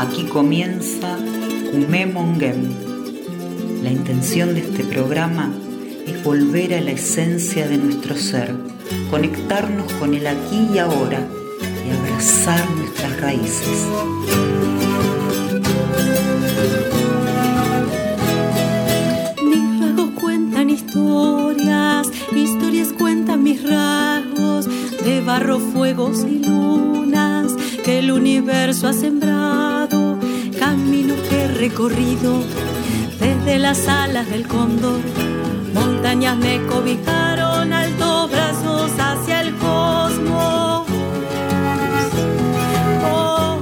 Aquí comienza Kumé Mongem. La intención de este programa es volver a la esencia de nuestro ser, conectarnos con el aquí y ahora y abrazar nuestras raíces. Mis rasgos cuentan historias, historias cuentan mis rasgos, de barro, fuegos y lunas que el universo ha sembrado, caminos que he recorrido desde las alas del cóndor. Montañas me cobijaron, altos brazos hacia el cosmos. Oh,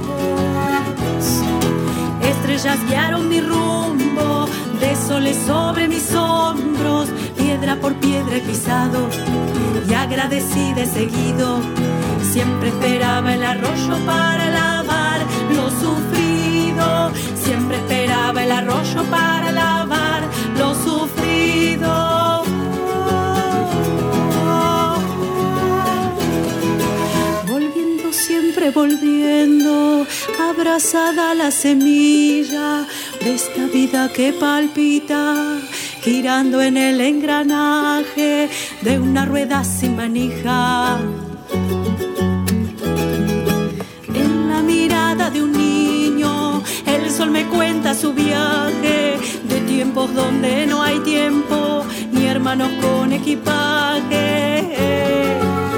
estrellas guiaron mi rumbo, de soles sobre mis hombros, piedra por piedra he pisado y agradecí de seguido. Siempre esperaba el arroyo para lavar lo sufrido, siempre esperaba el arroyo para lavar lo sufrido. Volviendo, siempre volviendo, abrazada a la semilla de esta vida que palpita, girando en el engranaje de una rueda sin manija. En la mirada de un niño, el sol me cuenta su viaje, de tiempos donde no hay tiempo, ni hermanos con equipaje.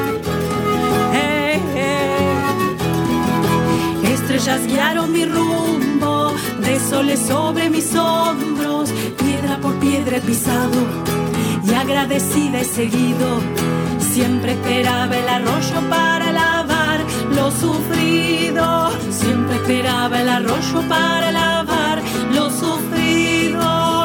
Estrellas guiaron mi rumbo, de soles sobre mis hombros, piedra por piedra he pisado y agradecida he seguido. Siempre esperaba el arroyo para lavar lo sufrido, siempre esperaba el arroyo para lavar lo sufrido.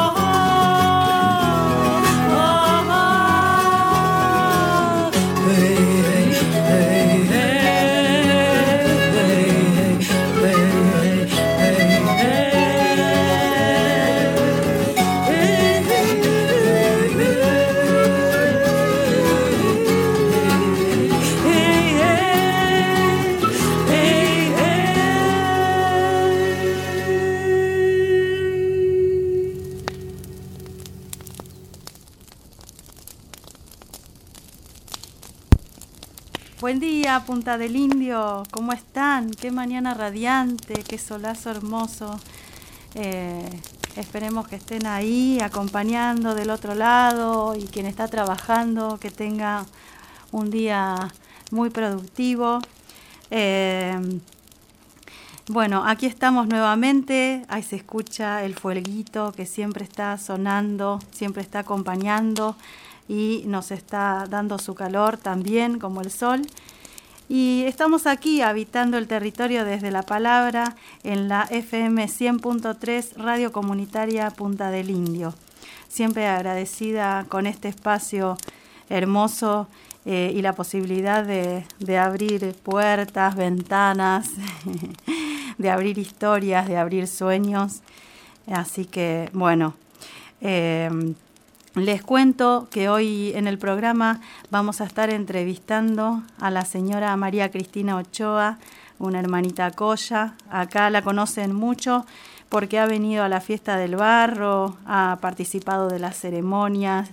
Buen día, Punta del Indio, ¿cómo están? Qué mañana radiante, qué solazo hermoso. Esperemos que estén ahí acompañando del otro lado, y quien está trabajando que tenga un día muy productivo. Bueno, aquí estamos nuevamente, ahí se escucha el fueguito que siempre está sonando, siempre está acompañando y nos está dando su calor también, como el sol. Y estamos aquí habitando el territorio desde la palabra en la FM 100.3 Radio Comunitaria Punta del Indio. Siempre agradecida con este espacio hermoso y la posibilidad de abrir puertas, ventanas, de abrir historias, de abrir sueños. Así que, bueno, les cuento que hoy en el programa vamos a estar entrevistando a la señora María Cristina Ochoa, una hermanita Coya. Acá la conocen mucho porque ha venido a la fiesta del barro, ha participado de las ceremonias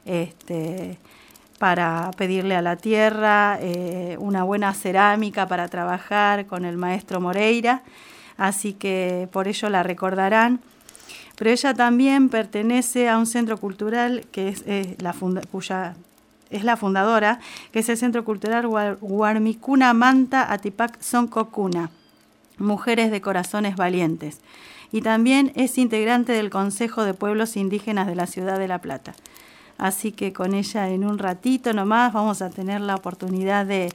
para pedirle a la tierra una buena cerámica para trabajar con el maestro Moreira. Así que por ello la recordarán. Pero ella también pertenece a un centro cultural que es la fundadora, que es el Centro Cultural Huarmicuna Manta Atipac Soncocuna, Mujeres de Corazones Valientes. Y también es integrante del Consejo de Pueblos Indígenas de la Ciudad de La Plata. Así que con ella en un ratito nomás vamos a tener la oportunidad de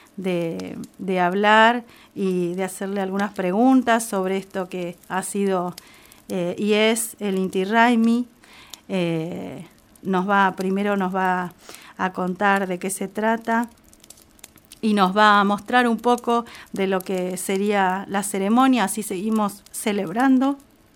hablar y de hacerle algunas preguntas sobre esto que ha sido y es el Inti Raymi. Primero nos va a contar de qué se trata y nos va a mostrar un poco de lo que sería la ceremonia, así seguimos celebrando.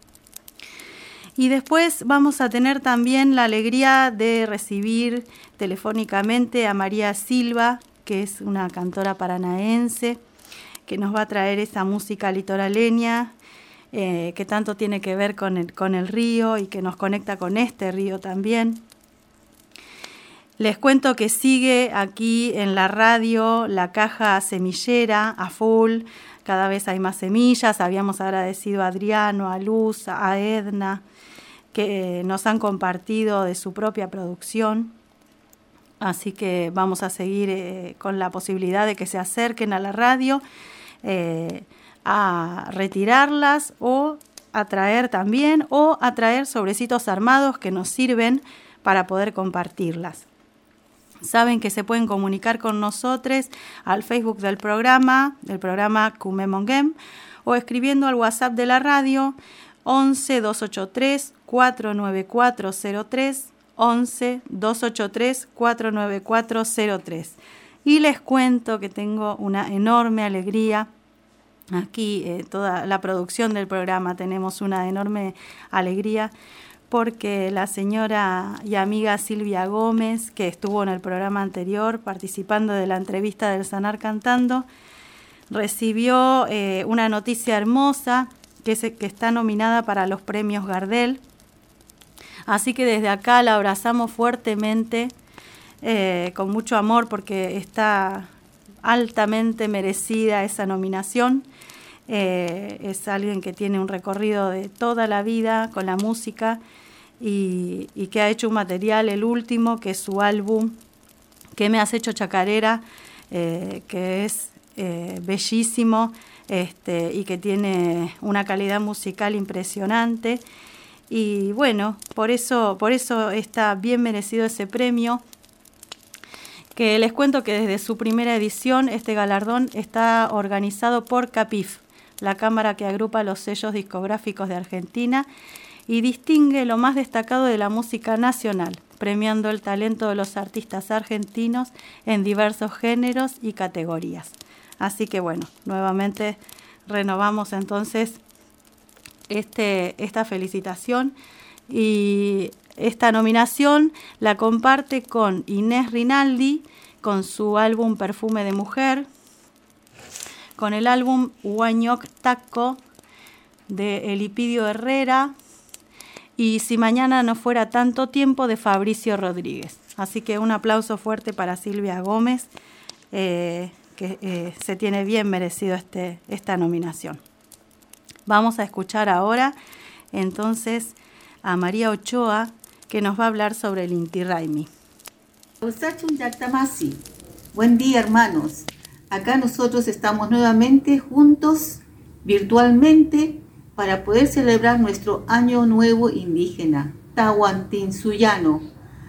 Y después vamos a tener también la alegría de recibir telefónicamente a María Silva, que es una cantora paranaense, que nos va a traer esa música litoraleña que tanto tiene que ver con el río y que nos conecta con este río también. Les cuento que sigue aquí en la radio la caja semillera a full, cada vez hay más semillas. Habíamos agradecido a Adriano, a Luz, a Edna, que nos han compartido de su propia producción. Así que vamos a seguir con la posibilidad de que se acerquen a la radio a retirarlas o a traer también, o a traer sobrecitos armados que nos sirven para poder compartirlas. Saben que se pueden comunicar con nosotros al Facebook del programa Kumemongem, o escribiendo al WhatsApp de la radio 11 283 49403, 11 283 49403. Y les cuento que tengo una enorme alegría. Aquí toda la producción del programa tenemos una enorme alegría porque la señora y amiga Silvia Gómez, que estuvo en el programa anterior participando de la entrevista del Sanar Cantando, recibió una noticia hermosa que está nominada para los premios Gardel. Así que desde acá la abrazamos fuertemente, con mucho amor, porque está altamente merecida esa nominación. Es alguien que tiene un recorrido de toda la vida con la música y que ha hecho un material, el último, que es su álbum ¿Qué me has hecho chacarera?, que es bellísimo y que tiene una calidad musical impresionante. Y bueno, por eso está bien merecido ese premio, que les cuento que desde su primera edición este galardón está organizado por CAPIF, la cámara que agrupa los sellos discográficos de Argentina y distingue lo más destacado de la música nacional, premiando el talento de los artistas argentinos en diversos géneros y categorías. Así que bueno, nuevamente renovamos entonces esta felicitación, y esta nominación la comparte con Inés Rinaldi con su álbum Perfume de Mujer, con el álbum Huañoc Taco de Elipidio Herrera y Si mañana no fuera tanto tiempo de Fabricio Rodríguez. Así que un aplauso fuerte para Silvia Gómez, que se tiene bien merecido esta nominación. Vamos a escuchar ahora entonces a María Ochoa, que nos va a hablar sobre el Inti Raymi. Buen día, hermanos. Acá nosotros estamos nuevamente juntos virtualmente para poder celebrar nuestro Año Nuevo Indígena, Tahuantinsuyano,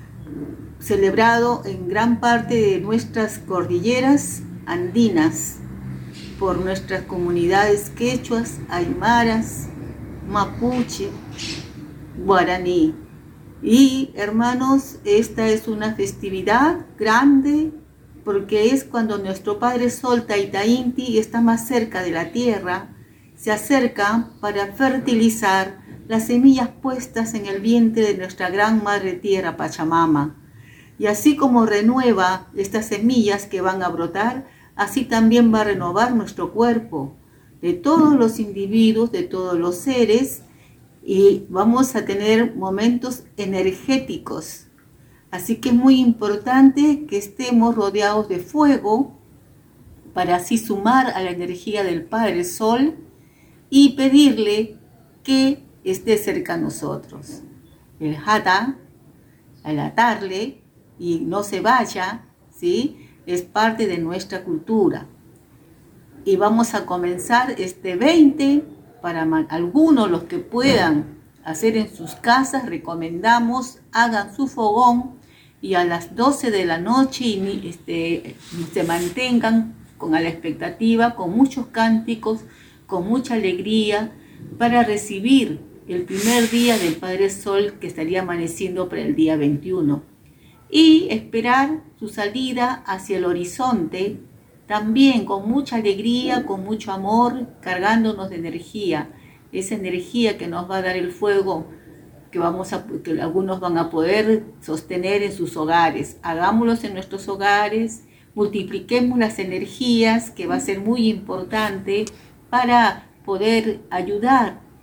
celebrado en gran parte de nuestras cordilleras andinas por nuestras comunidades quechuas, aymaras, mapuche, guaraní. Y hermanos, esta es una festividad grande porque es cuando nuestro Padre Sol Taitainti está más cerca de la tierra, se acerca para fertilizar las semillas puestas en el vientre de nuestra gran Madre Tierra Pachamama. Y así como renueva estas semillas que van a brotar, así también va a renovar nuestro cuerpo, de todos los individuos, de todos los seres, y vamos a tener momentos energéticos. Así que es muy importante que estemos rodeados de fuego para así sumar a la energía del Padre Sol y pedirle que esté cerca a nosotros. El Hata, al atarle y no se vaya, ¿sí?, es parte de nuestra cultura. Y vamos a comenzar este 20, para algunos, los que puedan hacer en sus casas, recomendamos, hagan su fogón y a las 12 de la noche se mantengan con la expectativa, con muchos cánticos, con mucha alegría, para recibir el primer día del Padre Sol que estaría amaneciendo para el día 21. Y esperar su salida hacia el horizonte, también con mucha alegría, con mucho amor, cargándonos de energía, esa energía que nos va a dar el fuego, que algunos van a poder sostener en sus hogares. Hagámoslos en nuestros hogares, multipliquemos las energías, que va a ser muy importante para poder ayudar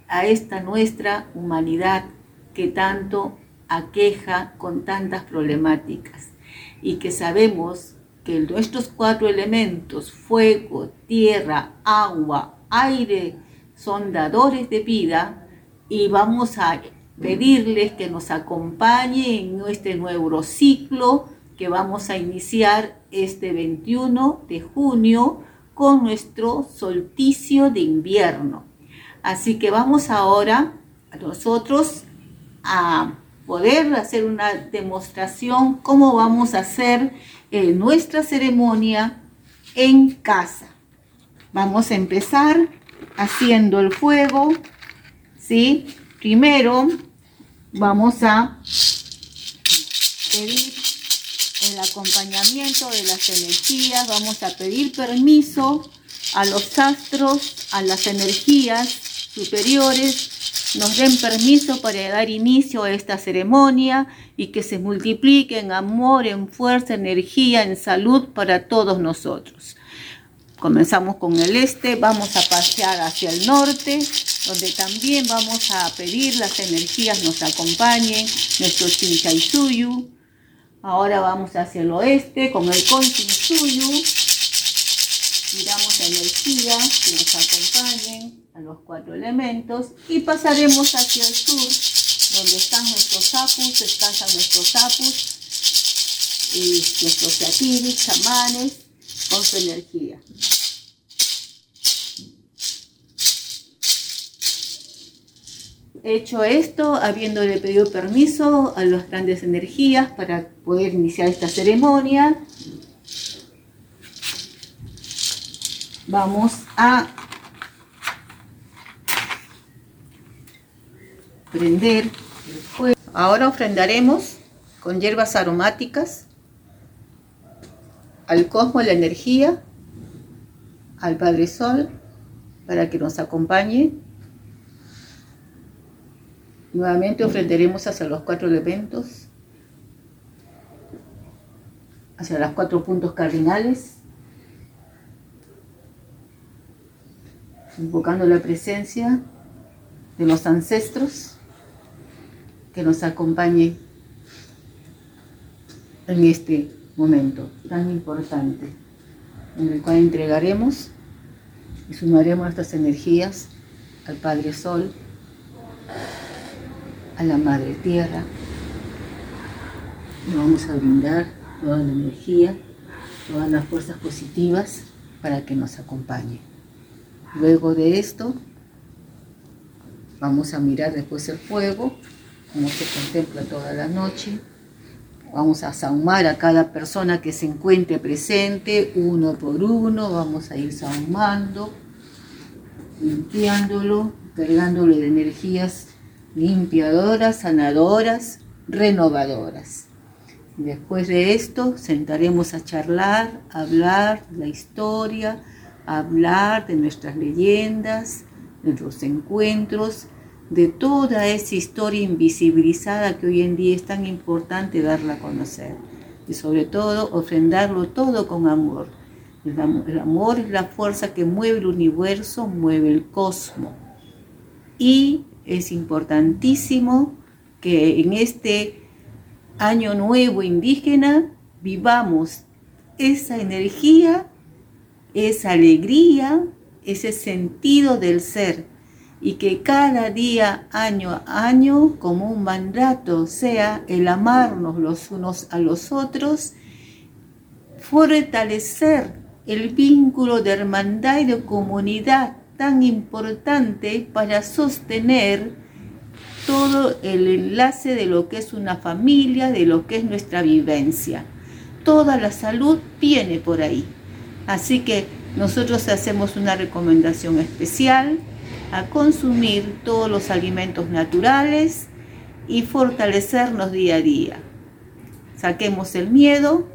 a esta nuestra humanidad que tanto aqueja con tantas problemáticas, y que sabemos que nuestros 4 elementos, fuego, tierra, agua, aire, son dadores de vida, y vamos a pedirles que nos acompañen en este nuevo ciclo que vamos a iniciar este 21 de junio con nuestro solsticio de invierno. Así que vamos ahora nosotros a poder hacer una demostración cómo vamos a hacer nuestra ceremonia en casa. Vamos a empezar haciendo el fuego, ¿sí? Primero vamos a pedir el acompañamiento de las energías, vamos a pedir permiso a los astros, a las energías superiores, nos den permiso para dar inicio a esta ceremonia y que se multiplique en amor, en fuerza, energía, en salud para todos nosotros. Comenzamos con el este, vamos a pasear hacia el norte, donde también vamos a pedir las energías nos acompañen, nuestro Chinchaysuyu. Ahora vamos hacia el oeste con el Conchinsuyu. Miramos energía que nos acompañen a los 4 elementos y pasaremos hacia el sur, donde están nuestros apus, descansan nuestros apus y nuestros yakiris, chamanes, con su energía. Hecho esto, habiéndole pedido permiso a las grandes energías para poder iniciar esta ceremonia, vamos a prender el fuego. Ahora ofrendaremos con hierbas aromáticas al cosmos la energía, al Padre Sol, para que nos acompañe. Nuevamente ofrendaremos hacia los 4 elementos, hacia los 4 puntos cardinales, invocando la presencia de los ancestros que nos acompañe en este momento tan importante, en el cual entregaremos y sumaremos estas energías al Padre Sol, a la Madre Tierra. Le vamos a brindar toda la energía, todas las fuerzas positivas para que nos acompañe. Luego de esto, vamos a mirar después el fuego, como se contempla toda la noche. Vamos a sahumar a cada persona que se encuentre presente, uno por uno. Vamos a ir sahumando, limpiándolo, cargándolo de energías limpiadoras, sanadoras, renovadoras. Después de esto, sentaremos a charlar, a hablar de la historia, a hablar de nuestras leyendas, de nuestros encuentros, de toda esa historia invisibilizada que hoy en día es tan importante darla a conocer. Y sobre todo, ofrendarlo todo con amor. El amor es la fuerza que mueve el universo, mueve el cosmos. Y es importantísimo que en este año nuevo indígena vivamos esa energía, esa alegría, ese sentido del ser, y que cada día, año a año, como un mandato, sea el amarnos los unos a los otros, fortalecer el vínculo de hermandad y de comunidad tan importante para sostener todo el enlace de lo que es una familia, de lo que es nuestra vivencia. Toda la salud viene por ahí. Así que nosotros hacemos una recomendación especial a consumir todos los alimentos naturales y fortalecernos día a día. Saquemos el miedo.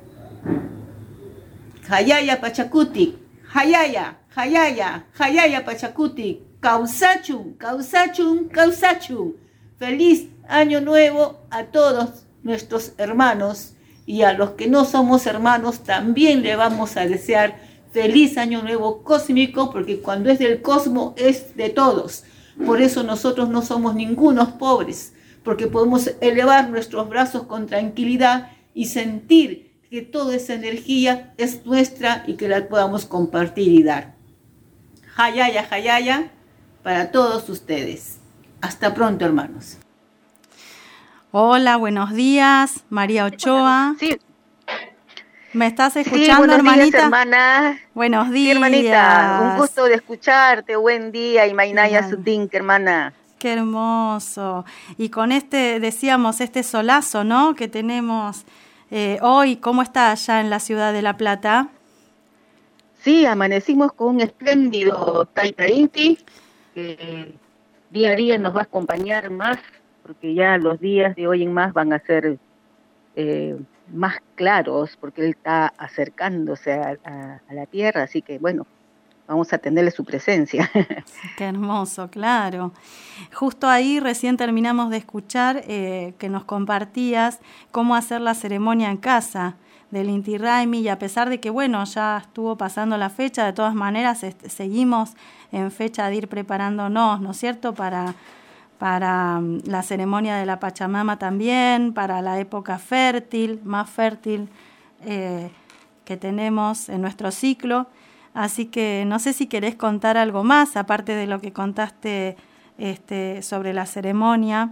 Hayaya Pachacutic, Hayaya, Hayaya, Hayaya Pachacutic, Causachun, Causachun, Causachun. Feliz año nuevo a todos nuestros hermanos, y a los que no somos hermanos también le vamos a desear feliz año nuevo cósmico, porque cuando es del cosmos es de todos. Por eso nosotros no somos ningunos pobres, porque podemos elevar nuestros brazos con tranquilidad y sentir que toda esa energía es nuestra y que la podamos compartir y dar. Hayaya, para todos ustedes. Hasta pronto, hermanos. Hola, buenos días, María Ochoa. Sí. ¿Me estás escuchando, sí, buenos hermanita? Días, hermana. Buenos días. Sí, hermanita, un gusto de escucharte. Buen día, y Mainaya Sudink, hermana. Qué hermoso. Y con decíamos, este solazo, ¿no?, que tenemos hoy. ¿Cómo está allá en la ciudad de La Plata? Sí, amanecimos con un espléndido Taita Inti, que día a día nos va a acompañar más, porque ya los días de hoy en más van a ser más claros, porque él está acercándose a la tierra, así que bueno, vamos a tenerle su presencia. Qué hermoso, claro. Justo ahí recién terminamos de escuchar que nos compartías cómo hacer la ceremonia en casa del Inti Raymi, y a pesar de que, bueno, ya estuvo pasando la fecha, de todas maneras seguimos en fecha de ir preparándonos, ¿no es cierto?, para la ceremonia de la Pachamama también, para la época fértil, más fértil que tenemos en nuestro ciclo. Así que no sé si querés contar algo más, aparte de lo que contaste sobre la ceremonia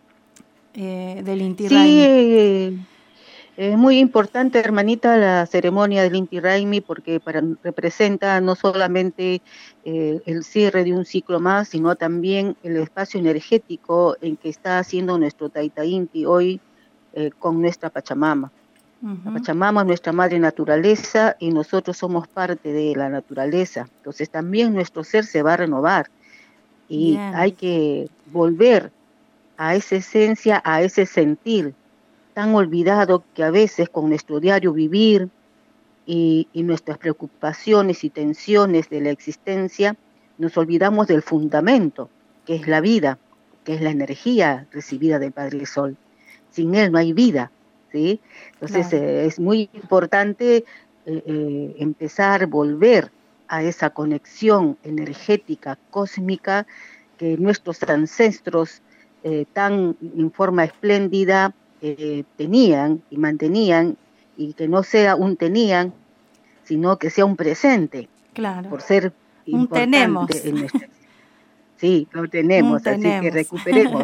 del Inti Raymi. Sí, es muy importante, hermanita, la ceremonia del Inti Raymi, porque representa no solamente el cierre de un ciclo más, sino también el espacio energético en que está haciendo nuestro Taita Inti hoy con nuestra Pachamama. La Pachamama es nuestra madre naturaleza y nosotros somos parte de la naturaleza. Entonces también nuestro ser se va a renovar y Bien. Hay que volver a esa esencia, a ese sentir tan olvidado que a veces con nuestro diario vivir y nuestras preocupaciones y tensiones de la existencia nos olvidamos del fundamento, que es la vida, que es la energía recibida del Padre Sol. Sin él no hay vida, ¿sí? Entonces Claro. Es muy importante empezar, volver a esa conexión energética, cósmica, que nuestros ancestros tan en forma espléndida tenían y mantenían, y que no sea un tenían, sino que sea un presente, Claro. por ser Un importante tenemos. en nuestra existencia. Sí, lo tenemos, así que recuperemos.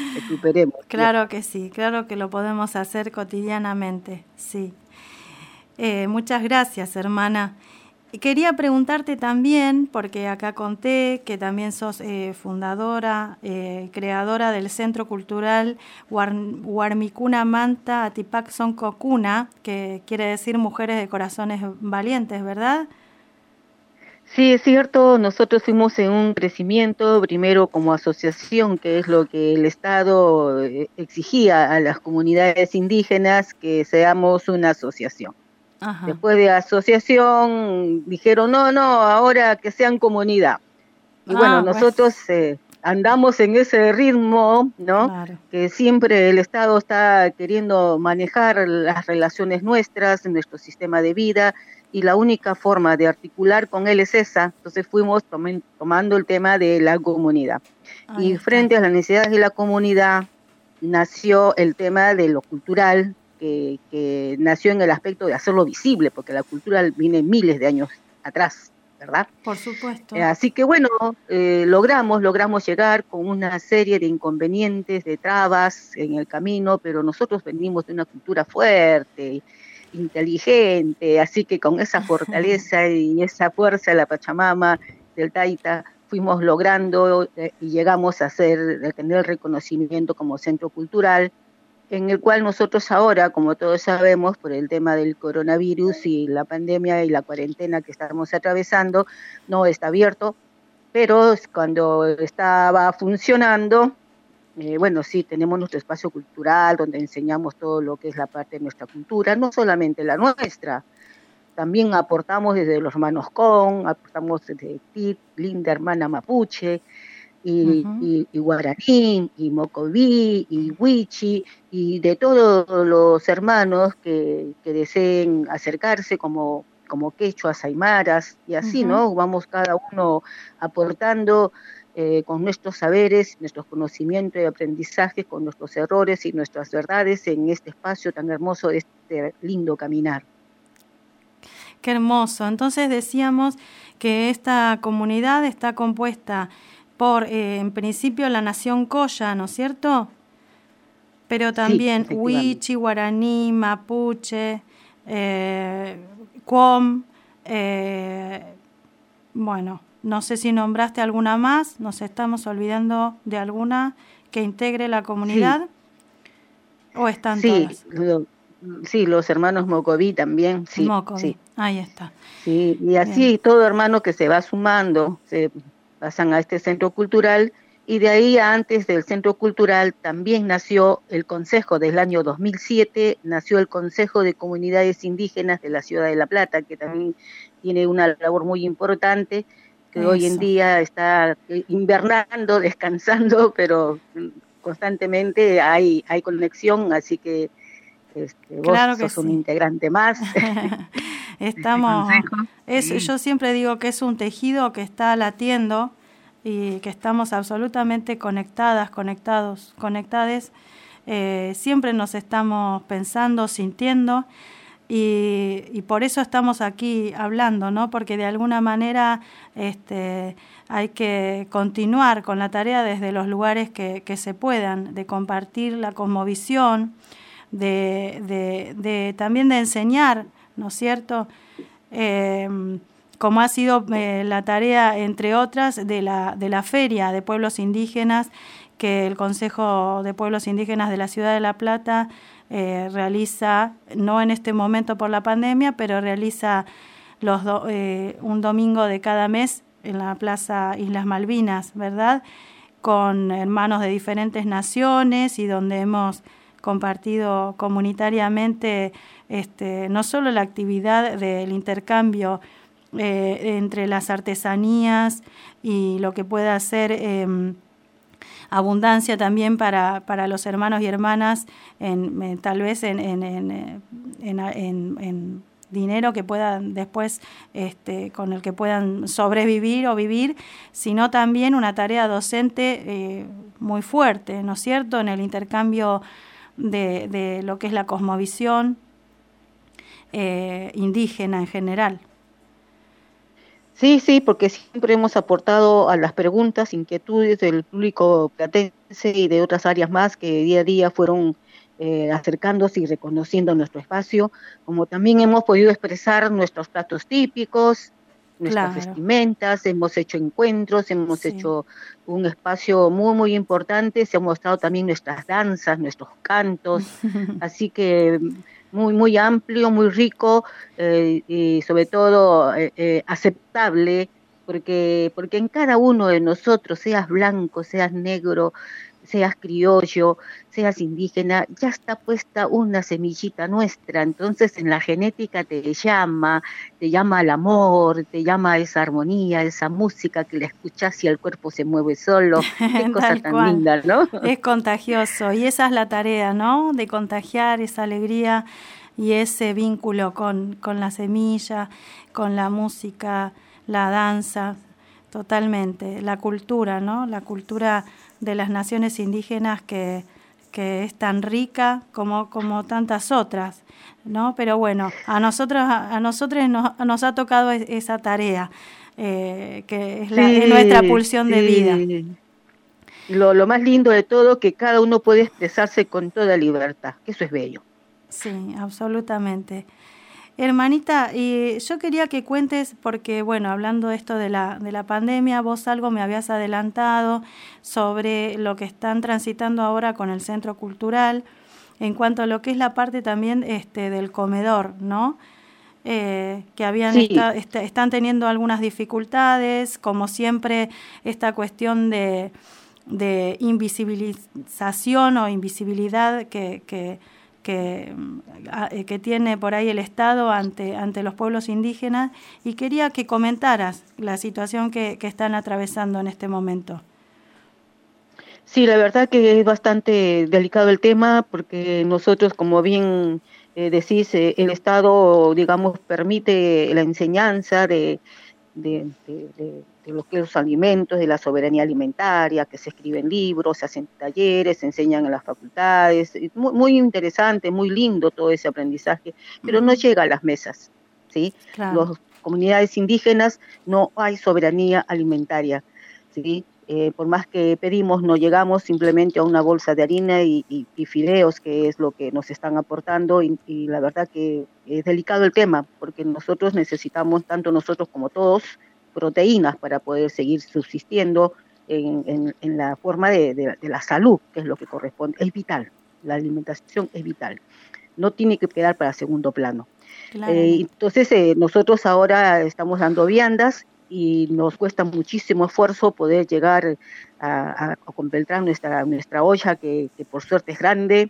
Claro que sí, claro que lo podemos hacer cotidianamente, sí. Muchas gracias, hermana. Quería preguntarte también, porque acá conté que también sos fundadora, creadora del Centro Cultural Warmicuna Manta Atipac Son Cocuna, que quiere decir Mujeres de Corazones Valientes, ¿verdad? Sí, es cierto, nosotros fuimos en un crecimiento, primero como asociación, que es lo que el Estado exigía a las comunidades indígenas, que seamos una asociación. Ajá. Después de asociación dijeron, no, ahora que sean comunidad. Y bueno, nosotros andamos en ese ritmo, ¿no? Claro. Que siempre el Estado está queriendo manejar las relaciones nuestras, nuestro sistema de vida, y la única forma de articular con él es esa. Entonces fuimos tomando el tema de la comunidad. Y frente a las necesidades de la comunidad nació el tema de lo cultural, que nació en el aspecto de hacerlo visible, porque la cultura viene miles de años atrás, ¿verdad? Por supuesto. Así que bueno, logramos llegar con una serie de inconvenientes, de trabas en el camino, pero nosotros venimos de una cultura fuerte, inteligente, así que con esa fortaleza y esa fuerza de la Pachamama, del Taita, fuimos logrando y llegamos a tener el reconocimiento como centro cultural, en el cual nosotros ahora, como todos sabemos, por el tema del coronavirus y la pandemia y la cuarentena que estamos atravesando, no está abierto, pero cuando estaba funcionando, bueno, sí, tenemos nuestro espacio cultural donde enseñamos todo lo que es la parte de nuestra cultura, no solamente la nuestra, también aportamos desde los hermanos Con, aportamos desde TIT, linda hermana mapuche, y guaraní, y mocoví, y huichi, y de todos los hermanos que deseen acercarse como quechuas, aymaras, y así, ¿no? Vamos cada uno aportando con nuestros saberes, nuestros conocimientos y aprendizajes, con nuestros errores y nuestras verdades en este espacio tan hermoso, de este lindo caminar. Qué hermoso. Entonces decíamos que esta comunidad está compuesta por, en principio, la nación Colla, ¿no es cierto? Pero también sí, Huichi, Guaraní, Mapuche, Cuom, bueno, no sé si nombraste alguna más, nos estamos olvidando de alguna que integre la comunidad, ¿o están todas? Sí, los hermanos Mocoví también, sí. Mocoví, sí. Ahí está. Sí, y así bien. Todo hermano que se va sumando, se pasan a este centro cultural, y de ahí antes del centro cultural también nació el Consejo, del año 2007, nació el Consejo de Comunidades Indígenas de la Ciudad de La Plata, que también tiene una labor muy importante, que Eso. Hoy en día está invernando, descansando, pero constantemente hay conexión, así que claro vos sos sí. un integrante más. Estamos, yo siempre digo que es un tejido que está latiendo y que estamos absolutamente conectadas, conectades. Siempre nos estamos pensando, sintiendo, y por eso estamos aquí hablando, ¿no? Porque de alguna manera hay que continuar con la tarea desde los lugares que se puedan, de compartir la cosmovisión, también de enseñar, ¿no es cierto? Como ha sido la tarea, entre otras, de la Feria de Pueblos Indígenas, que el Consejo de Pueblos Indígenas de la Ciudad de La Plata realiza, no en este momento por la pandemia, pero realiza un domingo de cada mes en la Plaza Islas Malvinas, ¿verdad? Con hermanos de diferentes naciones, y donde hemos compartido comunitariamente no solo la actividad del intercambio entre las artesanías y lo que pueda ser abundancia también para los hermanos y hermanas, tal vez en dinero que puedan después, con el que puedan sobrevivir o vivir, sino también una tarea docente muy fuerte, ¿no es cierto?, en el intercambio de lo que es la cosmovisión indígena en general. Sí, porque siempre hemos aportado a las preguntas, inquietudes del público platense y de otras áreas más que día a día fueron acercándose y reconociendo nuestro espacio, como también hemos podido expresar nuestros platos típicos, nuestras vestimentas, hemos hecho encuentros, hemos hecho un espacio muy, muy importante, se han mostrado también nuestras danzas, nuestros cantos, así que muy, muy amplio, muy rico, y sobre todo aceptable, porque en cada uno de nosotros, seas blanco, seas negro, seas criollo, seas indígena, ya está puesta una semillita nuestra. Entonces en la genética te llama al amor, te llama a esa armonía, esa música que la escuchas y el cuerpo se mueve solo. Qué cosa tan linda, ¿no? Es contagioso, y esa es la tarea, ¿no? De contagiar esa alegría y ese vínculo con la semilla, con la música, la danza, totalmente. La cultura, ¿no? La cultura de las naciones indígenas que es tan rica como tantas otras, ¿no? Pero bueno, a nosotros nos ha tocado esa tarea, que es nuestra pulsión de vida. Lo más lindo de todo, que cada uno puede expresarse con toda libertad, que eso es bello. Sí, absolutamente. Hermanita, yo quería que cuentes, porque bueno, hablando de esto de la pandemia, vos algo me habías adelantado sobre lo que están transitando ahora con el Centro Cultural, en cuanto a lo que es la parte también del comedor, ¿no? Que están teniendo algunas dificultades, como siempre, esta cuestión de invisibilización o invisibilidad que tiene por ahí el Estado ante los pueblos indígenas, y quería que comentaras la situación que están atravesando en este momento. Sí, la verdad que es bastante delicado el tema, porque nosotros, como bien decís, el Estado, digamos, permite la enseñanza de de lo que es los alimentos, de la soberanía alimentaria, que se escriben libros, se hacen talleres, se enseñan en las facultades. Muy, muy interesante, muy lindo todo ese aprendizaje, pero no llega a las mesas, ¿sí? Claro. Las comunidades indígenas no hay soberanía alimentaria, ¿sí? Por más que pedimos, no llegamos simplemente a una bolsa de harina y fideos, que es lo que nos están aportando, y la verdad que es delicado el tema, porque nosotros necesitamos, tanto nosotros como todos, proteínas para poder seguir subsistiendo en la forma de la salud, que es lo que corresponde. Es vital, la alimentación es vital, no tiene que quedar para segundo plano. Entonces nosotros ahora estamos dando viandas y nos cuesta muchísimo esfuerzo poder llegar a completar nuestra olla, que por suerte es grande,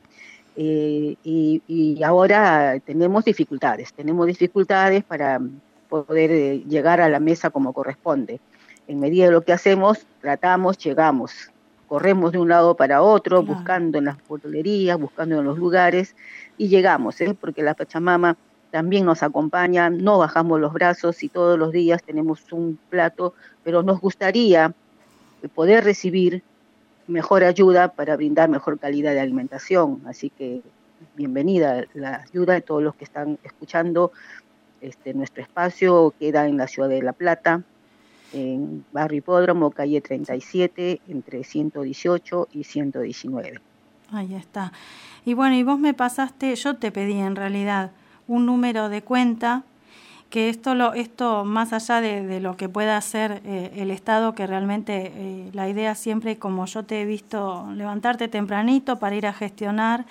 y ahora tenemos dificultades para poder llegar a la mesa como corresponde. En medida de lo que hacemos, tratamos, llegamos, corremos de un lado para otro, claro, buscando en las bolerías, buscando en los lugares, y llegamos, porque la Pachamama también nos acompaña, no bajamos los brazos y todos los días tenemos un plato, pero nos gustaría poder recibir mejor ayuda para brindar mejor calidad de alimentación. Así que bienvenida la ayuda de todos los que están escuchando. Nuestro espacio queda en la ciudad de La Plata, en Barrio Hipódromo, calle 37, entre 118 y 119. Ahí está. Y bueno, y vos me pasaste, yo te pedí en realidad un número de cuenta, que esto más allá de lo que pueda hacer el Estado, que realmente la idea siempre, como yo te he visto, levantarte tempranito para ir a gestionar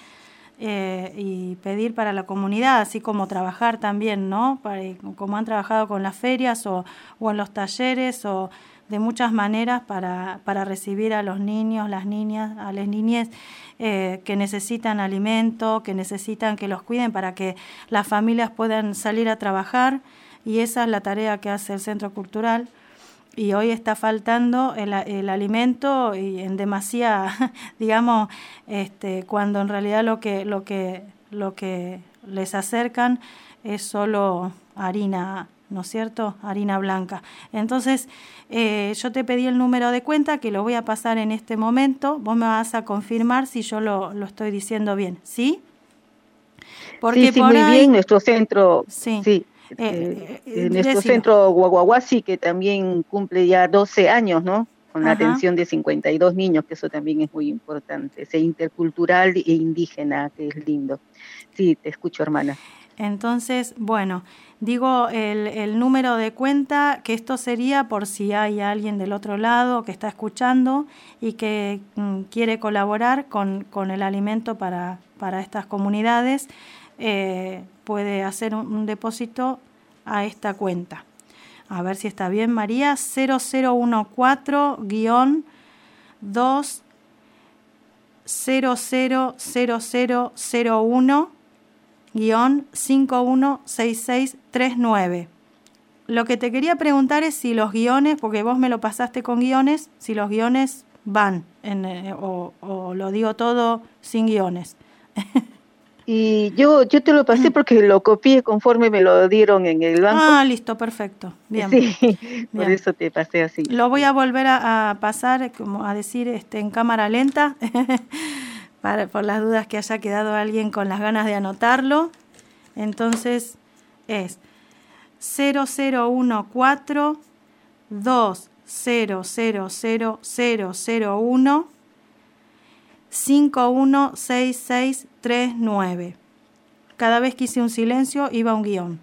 y pedir para la comunidad, así como trabajar también, ¿no? Como han trabajado con las ferias o en los talleres, o de muchas maneras para recibir a los niños, las niñas, a las niñez que necesitan alimento, que necesitan que los cuiden para que las familias puedan salir a trabajar, y esa es la tarea que hace el Centro Cultural. Y hoy está faltando el alimento, y en demasía, digamos, cuando en realidad lo que les acercan es solo harina, ¿no es cierto? Harina blanca. Entonces, yo te pedí el número de cuenta, que lo voy a pasar en este momento. Vos me vas a confirmar si yo lo estoy diciendo bien, ¿sí? Porque sí, por muy ahí, bien, nuestro centro, sí. Nuestro centro Guaguaguasi, que también cumple ya 12 años, ¿no? Con la atención de 52 niños, que eso también es muy importante, ese intercultural e indígena, que es lindo. Sí, te escucho, hermana. Entonces, bueno, digo el número de cuenta, que esto sería por si hay alguien del otro lado que está escuchando y que quiere colaborar con el alimento para estas comunidades. Puede hacer un depósito a esta cuenta. A ver si está bien, María. 0014-2 000001-516639. Lo que te quería preguntar es si los guiones, porque vos me lo pasaste con guiones, si los guiones van o lo digo todo sin guiones. Y yo te lo pasé porque lo copié conforme me lo dieron en el banco. Ah, listo, perfecto. Bien. Sí, bien. Por eso te pasé así. Lo voy a volver a pasar, como a decir, en cámara lenta, por las dudas que haya quedado alguien con las ganas de anotarlo. Entonces es 0014 20000001 516639. Cada vez que hice un silencio iba un guión.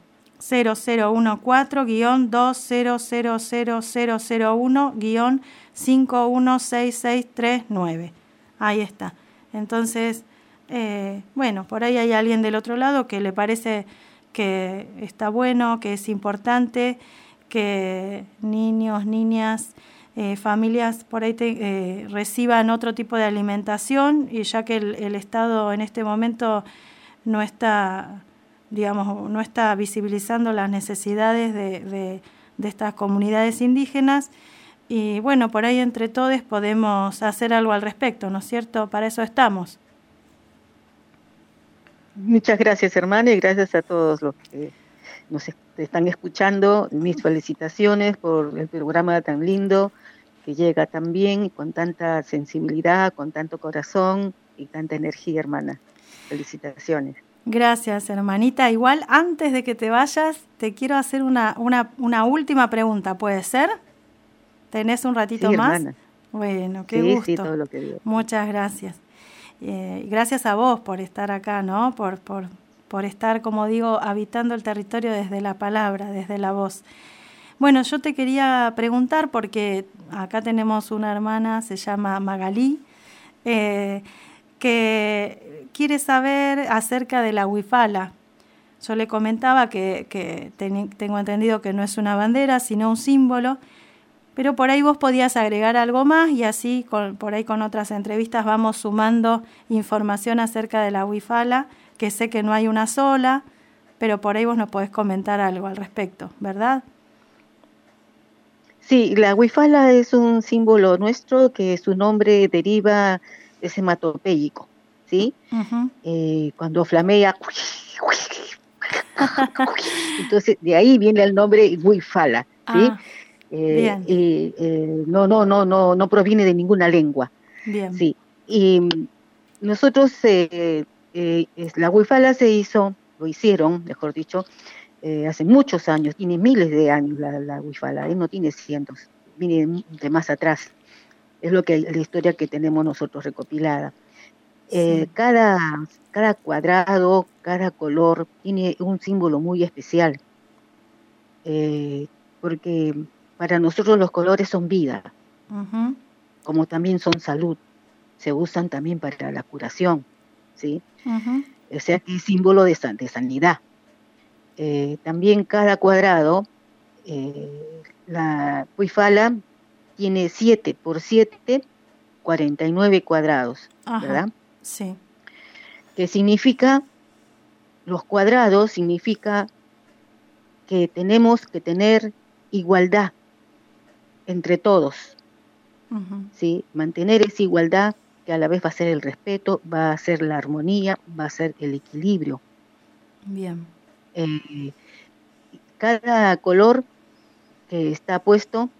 0014-200001-516639. Ahí está. Entonces, bueno, por ahí hay alguien del otro lado que le parece que está bueno, que es importante, que niños, niñas, familias por ahí reciban otro tipo de alimentación, y ya que el Estado en este momento no está, digamos, no está visibilizando las necesidades de estas comunidades indígenas, y bueno, por ahí entre todos podemos hacer algo al respecto, ¿no es cierto? Para eso estamos. Muchas gracias, hermana, y gracias a todos los que te están escuchando, mis felicitaciones por el programa tan lindo que llega tan bien y con tanta sensibilidad, con tanto corazón y tanta energía, hermana. Felicitaciones. Gracias, hermanita. Igual, antes de que te vayas, te quiero hacer una última pregunta, ¿puede ser? ¿Tenés un ratito sí, más? Hermana. Bueno, qué sí, gusto. Sí, todo lo que digo. Muchas gracias. Gracias a vos por estar acá, ¿no? Por estar, como digo, habitando el territorio desde la palabra, desde la voz. Bueno, yo te quería preguntar, porque acá tenemos una hermana, se llama Magalí, que quiere saber acerca de la huifala. Yo le comentaba que tengo entendido que no es una bandera, sino un símbolo, pero por ahí vos podías agregar algo más y así por ahí con otras entrevistas vamos sumando información acerca de la huifala, que sé que no hay una sola, pero por ahí vos nos podés comentar algo al respecto, ¿verdad? Sí, la huifala es un símbolo nuestro que su nombre deriva de sematopéyico, ¿sí? Uh-huh. Cuando flamea, entonces de ahí viene el nombre huifala, ¿sí? Bien. No proviene de ninguna lengua, Bien. sí. Y nosotros, la huifala lo hicieron, mejor dicho, hace muchos años, tiene miles de años la huifala, no tiene cientos, viene de más atrás. Es la historia que tenemos nosotros recopilada. Sí. Cada cuadrado, cada color tiene un símbolo muy especial, porque para nosotros los colores son vida, uh-huh. como también son salud, se usan también para la curación, ¿sí? Uh-huh. O sea que es símbolo de sanidad. También cada cuadrado, la huifala tiene 7 por 7, 49 cuadrados, Ajá. ¿verdad? Sí. Que significa, los cuadrados significa que tenemos que tener igualdad entre todos, uh-huh. ¿sí? Mantener esa igualdad que a la vez va a ser el respeto, va a ser la armonía, va a ser el equilibrio. Bien. Cada color que está puesto,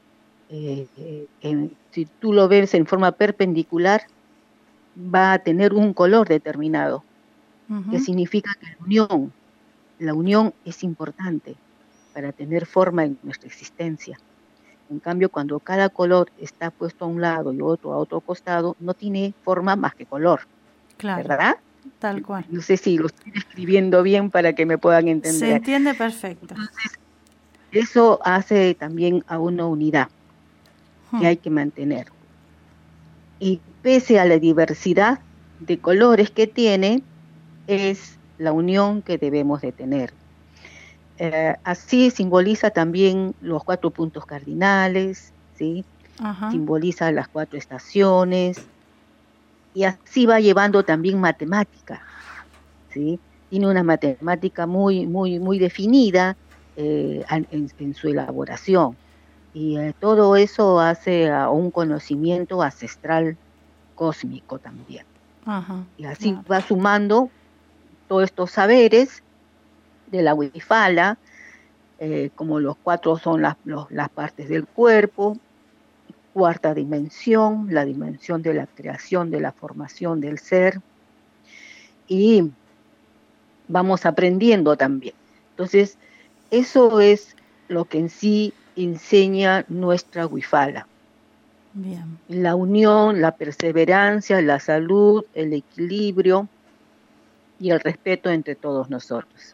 si tú lo ves en forma perpendicular, va a tener un color determinado, uh-huh. Que significa que la unión es importante para tener forma en nuestra existencia. En cambio, cuando cada color está puesto a un lado y otro a otro costado, no tiene forma más que color. Claro. ¿Verdad? Tal cual. No sé si lo estoy escribiendo bien para que me puedan entender. Se entiende perfecto. Entonces, eso hace también a una unidad que hay que mantener. Y pese a la diversidad de colores que tiene, es la unión que debemos de tener. Así simboliza también los 4 puntos cardinales, ¿sí? Ajá. Simboliza las 4 estaciones, y así va llevando también matemática, ¿sí? Tiene una matemática muy, muy, muy definida en su elaboración, y todo eso hace a un conocimiento ancestral cósmico también. Ajá, y así va sumando todos estos saberes de la huifala, como los 4 son las partes del cuerpo, 4ª dimensión, la dimensión de la creación, de la formación del ser, y vamos aprendiendo también. Entonces, eso es lo que en sí enseña nuestra huifala. Bien. La unión, la perseverancia, la salud, el equilibrio y el respeto entre todos nosotros.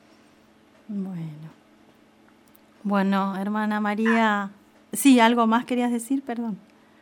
Bueno, hermana María, sí, ¿algo más querías decir? Perdón.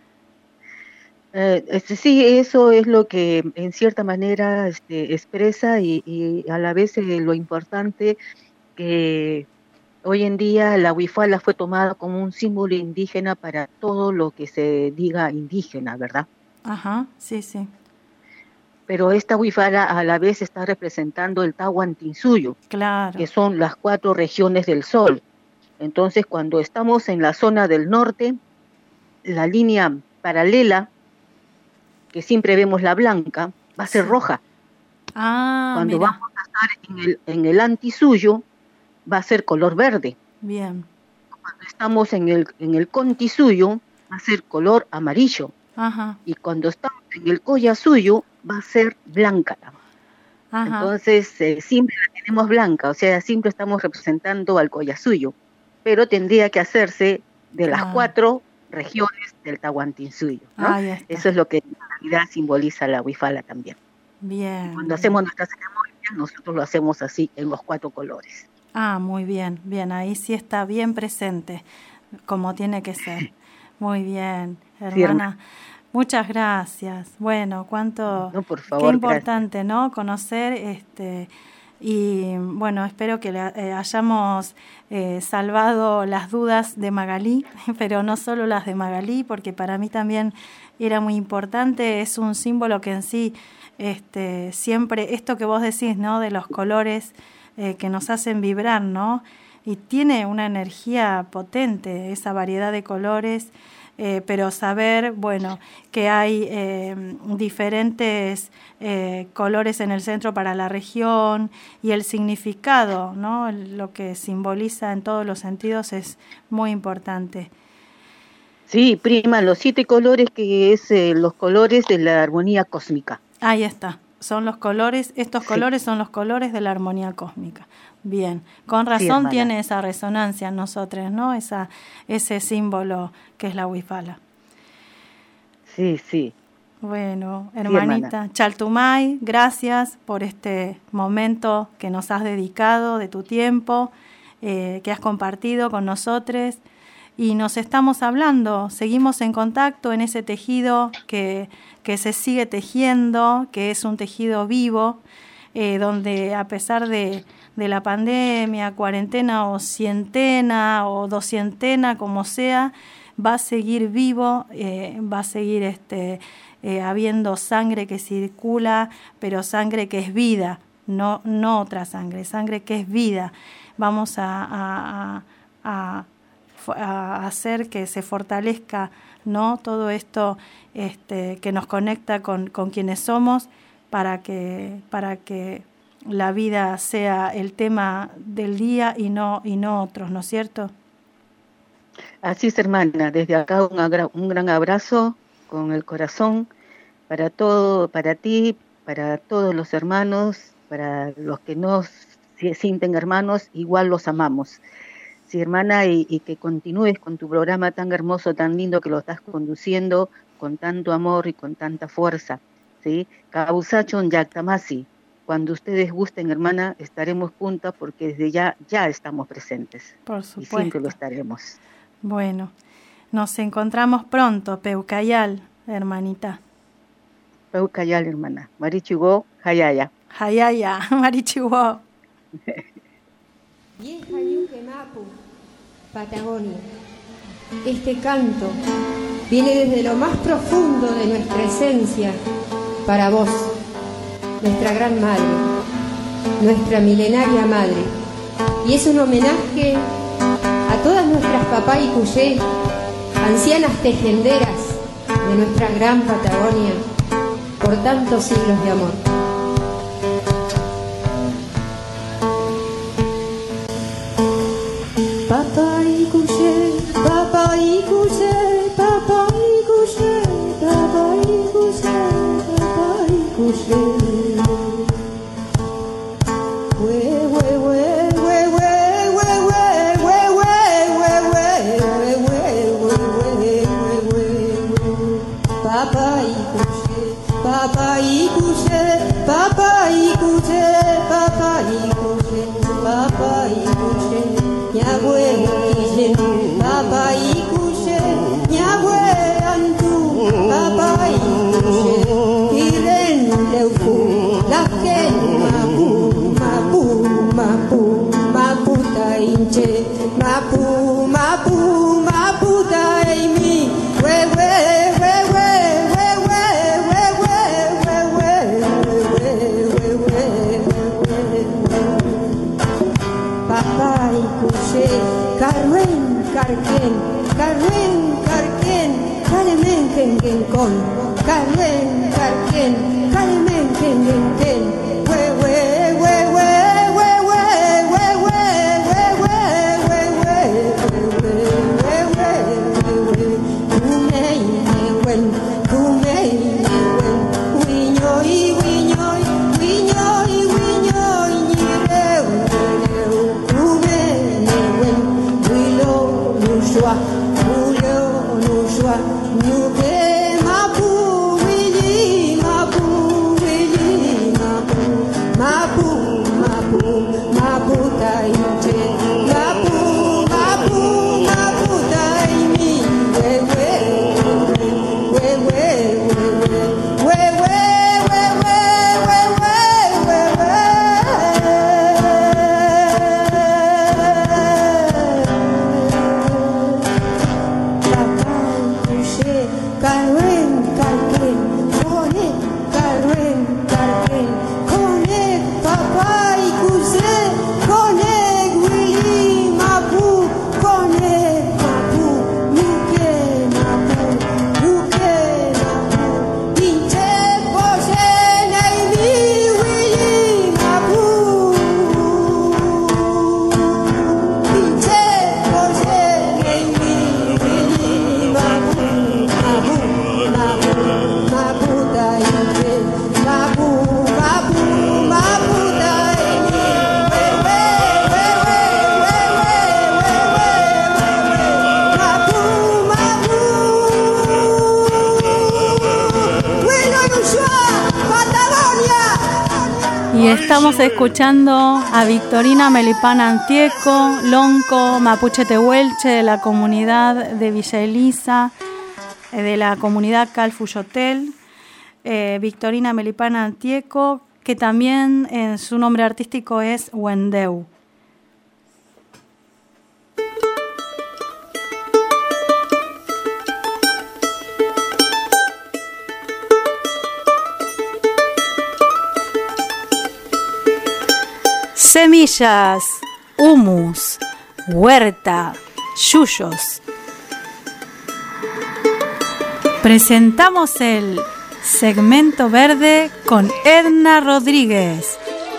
Sí, eso es lo que en cierta manera expresa y a la vez lo importante que hoy en día la huifala fue tomada como un símbolo indígena para todo lo que se diga indígena, ¿verdad? Ajá, sí, sí. Pero esta huifala a la vez está representando el Tahuantinsuyo, claro, que son las 4 regiones del sol. Entonces, cuando estamos en la zona del norte, la línea paralela, que siempre vemos la blanca, va a ser roja. Ah, cuando mira. vamos a estar en el antisuyo, va a ser color verde. Bien. Cuando estamos en el Conti suyo, va a ser color amarillo. Ajá. Y cuando estamos en el Colla suyo, va a ser blanca. Ajá. Entonces, siempre la tenemos blanca, o sea, siempre estamos representando al Colla suyo, pero tendría que hacerse de las 4 regiones del Tahuantinsuyo, ¿no? Eso es lo que en realidad simboliza la huifala también. Bien. Cuando hacemos nuestra ceremonia, nosotros lo hacemos así, en los 4 colores. Muy bien, bien, ahí sí está bien presente, como tiene que ser. Muy bien, hermana. Sí, hermana. Muchas gracias. Bueno, no, por favor, qué importante, gracias. ¿no? Conocer y bueno, espero que hayamos salvado las dudas de Magalí, pero no solo las de Magalí, porque para mí también era muy importante. Es un símbolo que en sí siempre, esto que vos decís, ¿no? De los colores que nos hacen vibrar, ¿no? Y tiene una energía potente, esa variedad de colores. Pero saber, bueno, que hay diferentes colores en el centro para la región y el significado, ¿no? Lo que simboliza en todos los sentidos es muy importante. Sí, prima, los 7 colores que es los colores de la armonía cósmica. Ahí está, son los colores, estos colores son los colores de la armonía cósmica. Bien, con razón tiene esa resonancia en nosotros, ¿no? Ese símbolo que es la huifala. Sí, sí. Bueno, hermanita, Chaltumay, gracias por este momento que nos has dedicado de tu tiempo, que has compartido con nosotros y nos estamos hablando, seguimos en contacto en ese tejido que se sigue tejiendo, que es un tejido vivo, donde a pesar de la pandemia, cuarentena o cientena o doscientena, como sea, va a seguir vivo, va a seguir habiendo sangre que circula, pero sangre que es vida, no otra sangre que es vida. Vamos a hacer que se fortalezca, ¿no? Todo esto que nos conecta con quienes somos para que la vida sea el tema del día y no otros, ¿no es cierto? Así es, hermana. Desde acá un gran abrazo con el corazón para ti, para todos los hermanos, para los que no se sienten hermanos, igual los amamos. Sí, hermana, y que continúes con tu programa tan hermoso, tan lindo que lo estás conduciendo con tanto amor y con tanta fuerza. ¿Sí? Kausachon Yaktamasi. Cuando ustedes gusten, hermana, estaremos juntas porque desde ya estamos presentes. Por supuesto. Y siempre lo estaremos. Bueno, nos encontramos pronto, Peucayal, hermanita. Peucayal, hermana. Marichugó, Hayaya. Hayaya, Marichugó. Mapu, Patagonia. Este canto viene desde lo más profundo de nuestra esencia para vos, nuestra gran madre, nuestra milenaria madre. Y es un homenaje a todas nuestras papá y cuyé, ancianas tejenderas de nuestra gran Patagonia, por tantos siglos de amor. Papá y cuyé, papá y cuyé, papá y cuyé, papá y cuyé, papá y cuyé. Papa y cuché, papa y cuché, papa y cuché, papa y cuché, mi abuelo Guillén, papa y cuché, mi abuelo Antú, papa y cuché, Guillén Leucú, la que mapu, mapu, mapu, maputa inche, mapu, mapu, maputa imi, Carmen, Carmen, Kengenkon, Carmen, Carmen, Kengenken, we, Y estamos escuchando a Victorina Melipana Antieco, lonco mapuche tehuelche de la comunidad de Villa Elisa, de la comunidad Calfuyotel. Victorina Melipana Antieco, que también su nombre artístico es Wendeu. Semillas, humus, huerta, yuyos. Presentamos el segmento verde con Edna Rodríguez.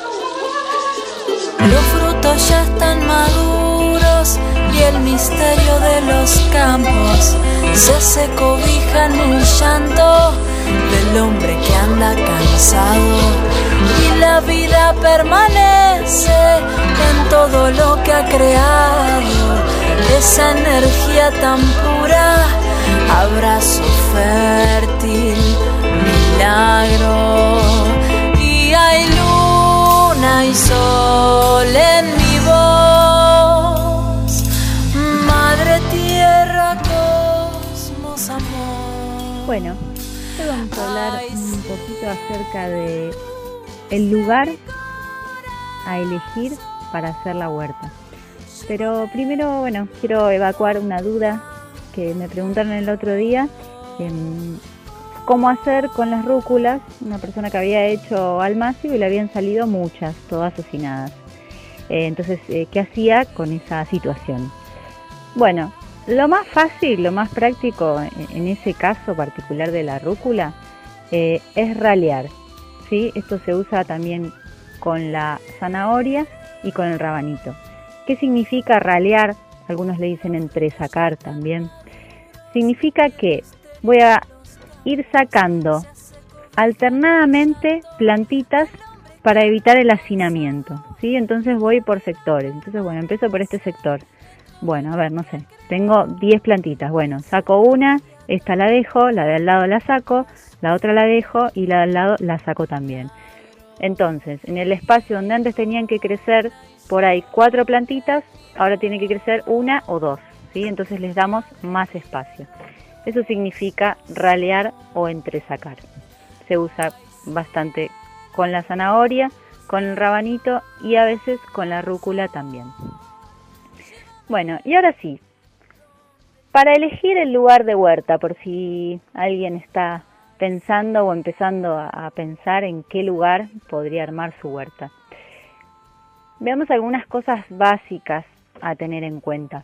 Los frutos ya están maduros y el misterio de los campos se cobija en el llanto del hombre que anda cansado. Y la vida permanece en todo lo que ha creado, esa energía tan pura, abrazo fértil, milagro. Y hay luna y sol en mi voz, madre tierra, cosmos, amor. Bueno, hoy vamos a hablar un poquito acerca de el lugar a elegir para hacer la huerta. Pero primero, bueno, quiero evacuar una duda que me preguntaron el otro día, cómo hacer con las rúculas. Una persona que había hecho almácigo y le habían salido muchas, todas asesinadas. Entonces, ¿qué hacía con esa situación? Bueno, lo más fácil, lo más práctico en ese caso particular de la rúcula es ralear. ¿Sí? Esto se usa también con la zanahoria y con el rabanito. ¿Qué significa ralear? Algunos le dicen entresacar también. Significa que voy a ir sacando alternadamente plantitas para evitar el hacinamiento, ¿sí? Entonces voy por sectores. Entonces, bueno, empiezo por este sector. Bueno, a ver, no sé, tengo 10 plantitas. Bueno, saco una, esta la dejo, la de al lado la saco, la otra la dejo y la de al lado la saco también. Entonces, en el espacio donde antes tenían que crecer por ahí 4 plantitas, ahora tiene que crecer 1 o 2, ¿sí? Entonces les damos más espacio. Eso significa ralear o entresacar. Se usa bastante con la zanahoria, con el rabanito y a veces con la rúcula también. Bueno, y ahora sí, para elegir el lugar de huerta, por si alguien está pensando o empezando a pensar en qué lugar podría armar su huerta. Veamos algunas cosas básicas a tener en cuenta.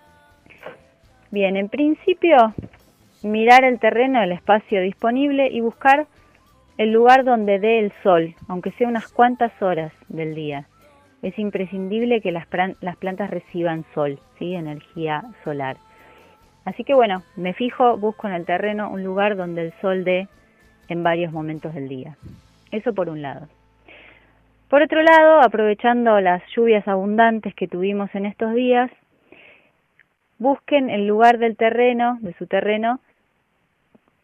Bien, en principio, mirar el terreno, el espacio disponible y buscar el lugar donde dé el sol, aunque sea unas cuantas horas del día. Es imprescindible que las plantas reciban sol, ¿sí? Energía solar. Así que bueno, me fijo, busco en el terreno un lugar donde el sol dé en varios momentos del día. Eso por un lado. Por otro lado, aprovechando las lluvias abundantes que tuvimos en estos días, busquen el lugar del terreno, de su terreno,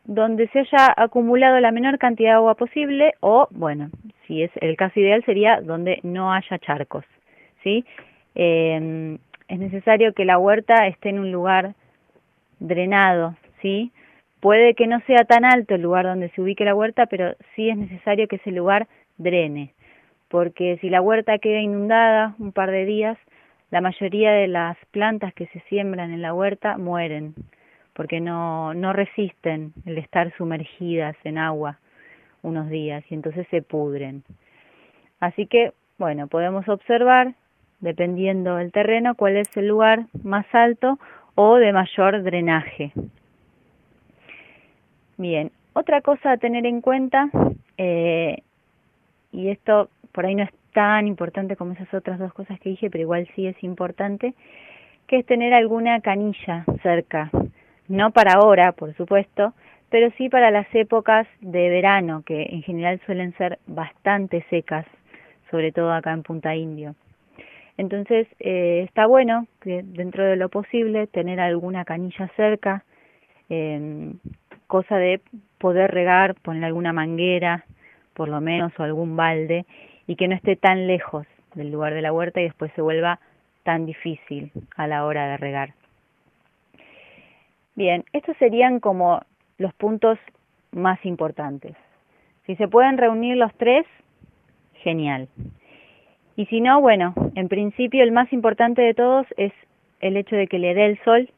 donde se haya acumulado la menor cantidad de agua posible, o, bueno, si es el caso ideal, sería donde no haya charcos, ¿sí? Es necesario que la huerta esté en un lugar drenado, ¿sí? Puede que no sea tan alto el lugar donde se ubique la huerta, pero sí es necesario que ese lugar drene, porque si la huerta queda inundada un par de días, la mayoría de las plantas que se siembran en la huerta mueren, porque no resisten el estar sumergidas en agua unos días y entonces se pudren. Así que, bueno, podemos observar, dependiendo del terreno, cuál es el lugar más alto o de mayor drenaje. Bien, otra cosa a tener en cuenta, y esto por ahí no es tan importante como esas otras dos cosas que dije, pero igual sí es importante, que es tener alguna canilla cerca. No para ahora, por supuesto, pero sí para las épocas de verano, que en general suelen ser bastante secas, sobre todo acá en Punta Indio. Entonces, está bueno que dentro de lo posible tener alguna canilla cerca, cosa de poder regar, poner alguna manguera, por lo menos, o algún balde, y que no esté tan lejos del lugar de la huerta y después se vuelva tan difícil a la hora de regar. Bien, estos serían como los puntos más importantes. Si se pueden reunir los tres, genial. Y si no, bueno, en principio el más importante de todos es el hecho de que le dé el sol.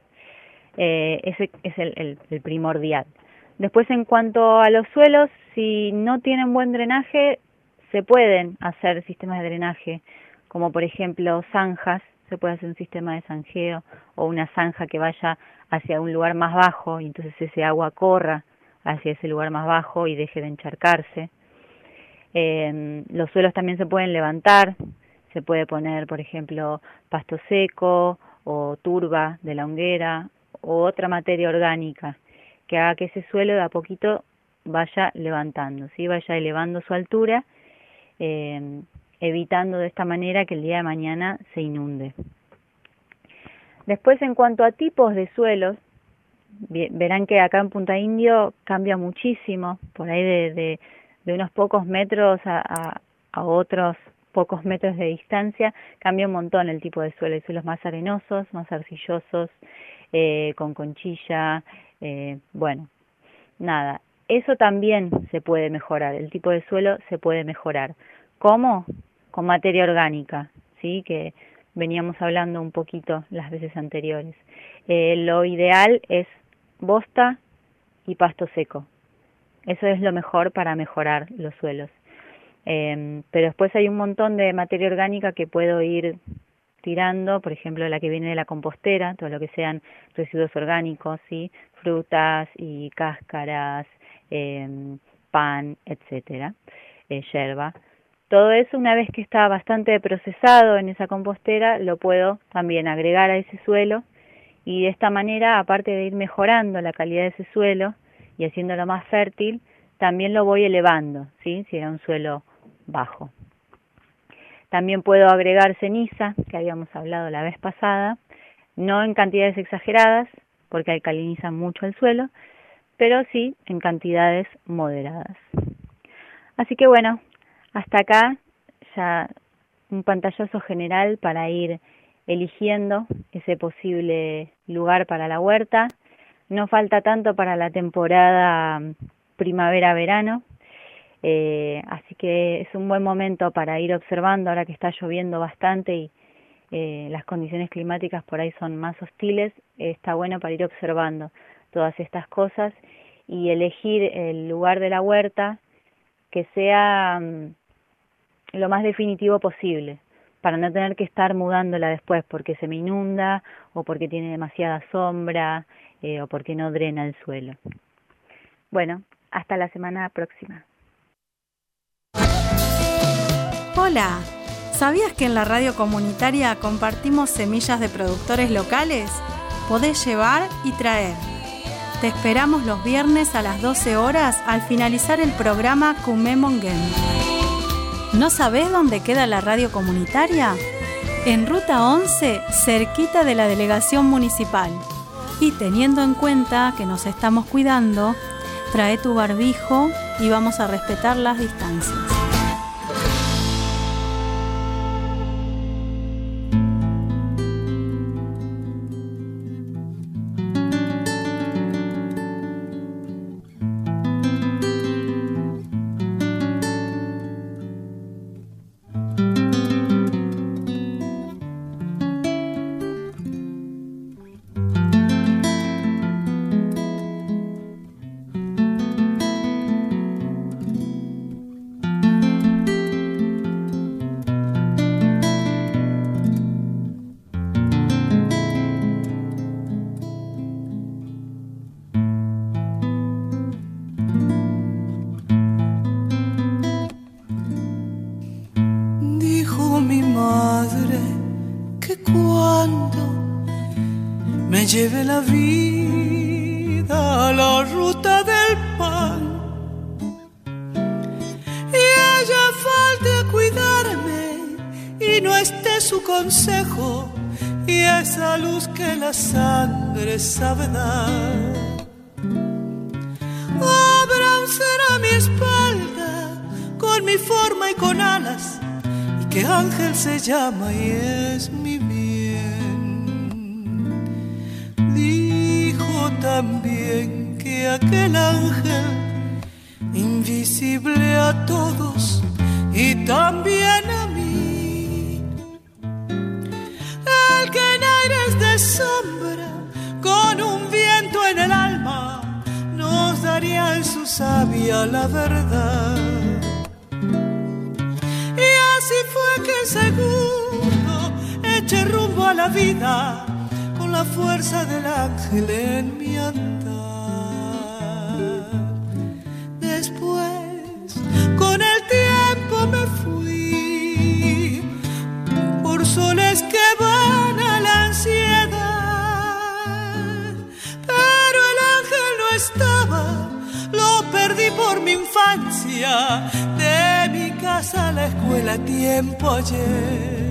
Ese es el primordial. Después, en cuanto a los suelos, si no tienen buen drenaje, se pueden hacer sistemas de drenaje, como por ejemplo zanjas. Se puede hacer un sistema de zanjeo o una zanja que vaya hacia un lugar más bajo y entonces ese agua corra hacia ese lugar más bajo y deje de encharcarse. Los suelos también se pueden levantar, se puede poner, por ejemplo, pasto seco o turba de la honguera o otra materia orgánica que haga que ese suelo de a poquito vaya levantando, ¿sí? Vaya elevando su altura, evitando de esta manera que el día de mañana se inunde. Después, en cuanto a tipos de suelos, verán que acá en Punta Indio cambia muchísimo, por ahí de unos pocos metros a otros pocos metros de distancia, cambia un montón el tipo de suelo. Hay suelos más arenosos, más arcillosos, con conchilla, bueno, nada. Eso también se puede mejorar, el tipo de suelo se puede mejorar. ¿Cómo? Con materia orgánica, ¿sí? Que veníamos hablando un poquito las veces anteriores. Lo ideal es bosta y pasto seco. Eso es lo mejor para mejorar los suelos. Pero después hay un montón de materia orgánica que puedo ir tirando, por ejemplo, la que viene de la compostera, todo lo que sean residuos orgánicos, ¿sí? Frutas y cáscaras, pan, etcétera, yerba. Todo eso, una vez que está bastante procesado en esa compostera, lo puedo también agregar a ese suelo y de esta manera, aparte de ir mejorando la calidad de ese suelo y haciéndolo más fértil, también lo voy elevando, ¿sí? Si era un suelo bajo. También puedo agregar ceniza, que habíamos hablado la vez pasada, no en cantidades exageradas, porque alcalinizan mucho el suelo, pero sí en cantidades moderadas. Así que bueno, hasta acá ya un pantallazo general para ir eligiendo ese posible lugar para la huerta. No falta tanto para la temporada primavera-verano, así que es un buen momento para ir observando ahora que está lloviendo bastante y las condiciones climáticas por ahí son más hostiles. Está bueno para ir observando todas estas cosas y elegir el lugar de la huerta que sea lo más definitivo posible, para no tener que estar mudándola después porque se me inunda o porque tiene demasiada sombra o porque no drena el suelo. Bueno, hasta la semana próxima. Hola, ¿sabías que en la radio comunitaria compartimos semillas de productores locales? Podés llevar y traer. Te esperamos los viernes a las 12 horas al finalizar el programa Cumémonguén. ¿No sabés dónde queda la radio comunitaria? En Ruta 11, cerquita de la delegación municipal. Y teniendo en cuenta que nos estamos cuidando, trae tu barbijo y vamos a respetar las distancias. Lleve la vida a la ruta del pan y ella falte a cuidarme y no esté su consejo y esa luz que la sangre sabe dar. Abránsela a mi espalda con mi forma y con alas y que ángel se llama y es mi bien. También que aquel ángel invisible a todos y también a mí, el que en aires de sombra con un viento en el alma nos daría en su savia la verdad. Y así fue que seguro eché rumbo a la vida con la fuerza del ángel en mi andar. Después, con el tiempo me fui por soles que van a la ansiedad. Pero el ángel no estaba, lo perdí por mi infancia, de mi casa a la escuela tiempo ayer.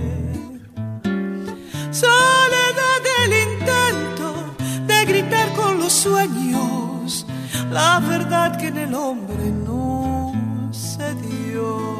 Soledad del intento de gritar con los sueños, la verdad que en el hombre no se dio.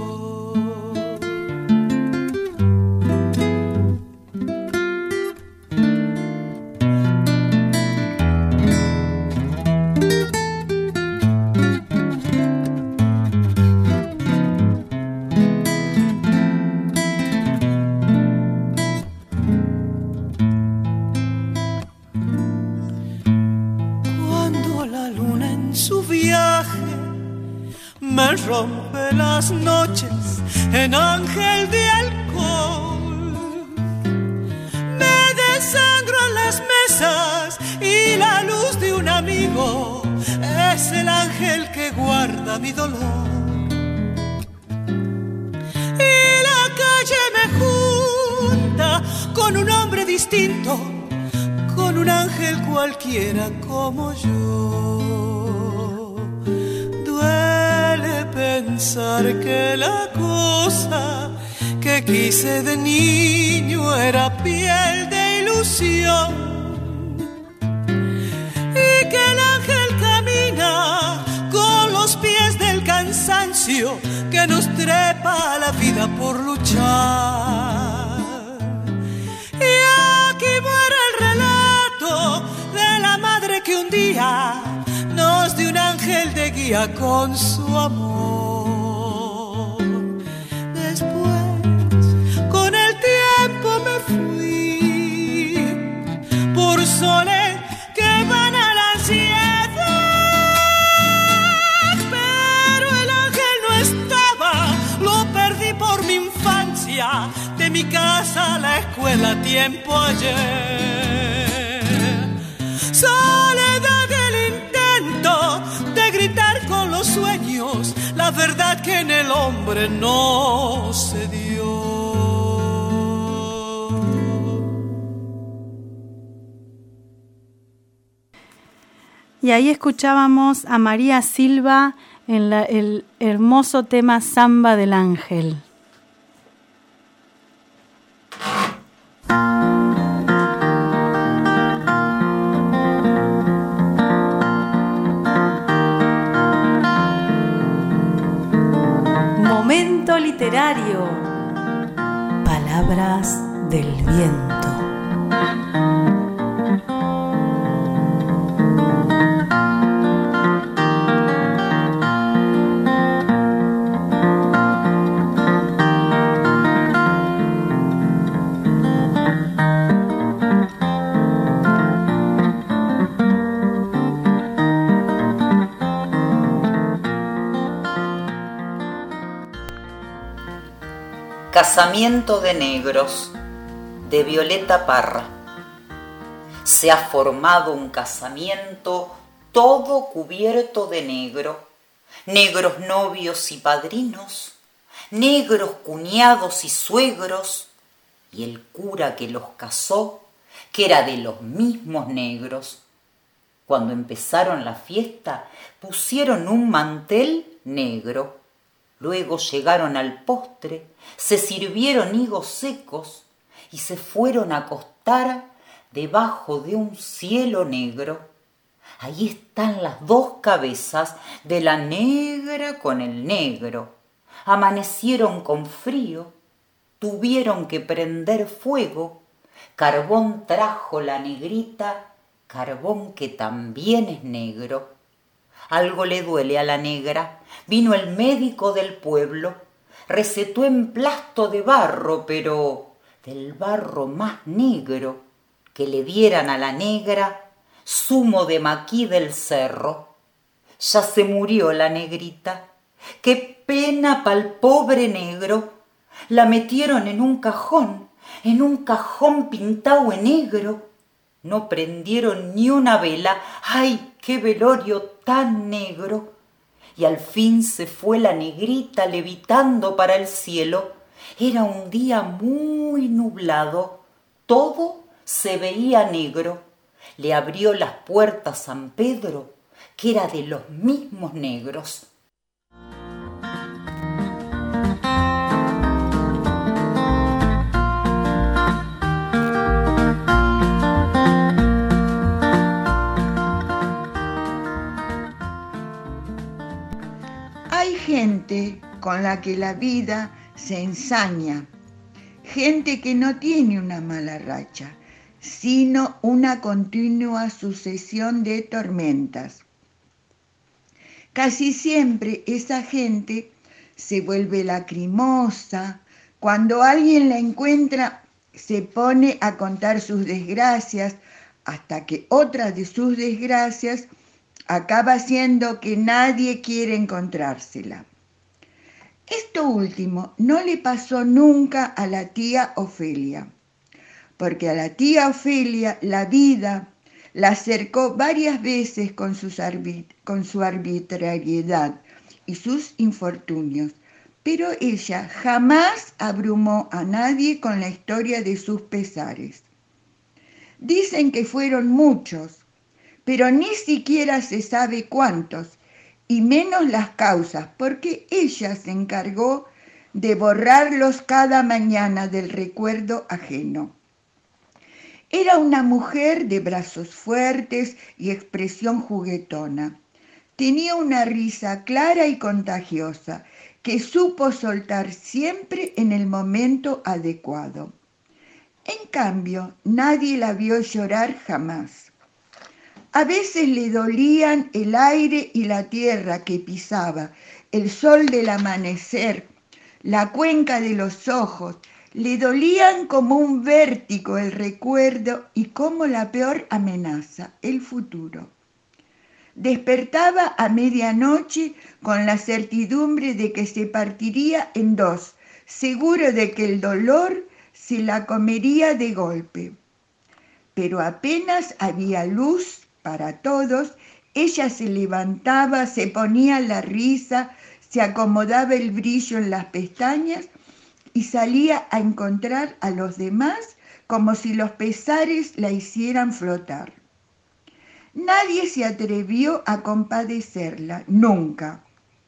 Me rompe las noches en ángel de alcohol, me desangran las mesas y la luz de un amigo es el ángel que guarda mi dolor. Y la calle me junta con un hombre distinto, con un ángel cualquiera como yo. Pensar que la cosa que quise de niño era piel de ilusión y que el ángel camina con los pies del cansancio que nos trepa a la vida por luchar. Y aquí muere el relato de la madre que un día nos dio un ángel de guía con su amor. Después, con el tiempo me fui por soles que van a la ansiedad, pero el ángel no estaba, lo perdí por mi infancia, de mi casa a la escuela tiempo ayer. Soledad del intento de gritar con los sueños, la verdad que en el hombre no se dio. Y ahí escuchábamos a María Silva en el hermoso tema Samba del Ángel. literario. Palabras del viento. Casamiento de negros, de Violeta Parra. Se ha formado un casamiento todo cubierto de negro, negros novios y padrinos, negros cuñados y suegros, y el cura que los casó, que era de los mismos negros. Cuando empezaron la fiesta, pusieron un mantel negro. Luego llegaron al postre, se sirvieron higos secos y se fueron a acostar debajo de un cielo negro. Ahí están las dos cabezas de la negra con el negro. Amanecieron con frío, tuvieron que prender fuego. Carbón trajo la negrita, carbón que también es negro. Algo le duele a la negra. Vino el médico del pueblo, recetó emplasto de barro, pero del barro más negro, que le dieran a la negra zumo de maquí del cerro. Ya se murió la negrita. ¡Qué pena pa'l pobre negro! La metieron en un cajón pintado en negro. No prendieron ni una vela. ¡Ay, qué velorio tan negro! Y al fin se fue la negrita levitando para el cielo. Era un día muy nublado, todo se veía negro. Le abrió las puertas San Pedro, que era de los mismos negros. Hay gente con la que la vida se ensaña, gente que no tiene una mala racha, sino una continua sucesión de tormentas. Casi siempre esa gente se vuelve lacrimosa. Cuando alguien la encuentra, se pone a contar sus desgracias, hasta que otra de sus desgracias acaba siendo que nadie quiere encontrársela. Esto último no le pasó nunca a la tía Ofelia, porque a la tía Ofelia la vida la acercó varias veces con su arbitrariedad y sus infortunios, pero ella jamás abrumó a nadie con la historia de sus pesares. Dicen que fueron muchos, pero ni siquiera se sabe cuántos, y menos las causas, porque ella se encargó de borrarlos cada mañana del recuerdo ajeno. Era una mujer de brazos fuertes y expresión juguetona. Tenía una risa clara y contagiosa, que supo soltar siempre en el momento adecuado. En cambio, nadie la vio llorar jamás. A veces le dolían el aire y la tierra que pisaba, el sol del amanecer, la cuenca de los ojos. Le dolían como un vértigo el recuerdo y como la peor amenaza, el futuro. Despertaba a medianoche con la certidumbre de que se partiría en dos, seguro de que el dolor se la comería de golpe. Pero apenas había luz para todos, ella se levantaba, se ponía la risa, se acomodaba el brillo en las pestañas y salía a encontrar a los demás como si los pesares la hicieran flotar. Nadie se atrevió a compadecerla, nunca.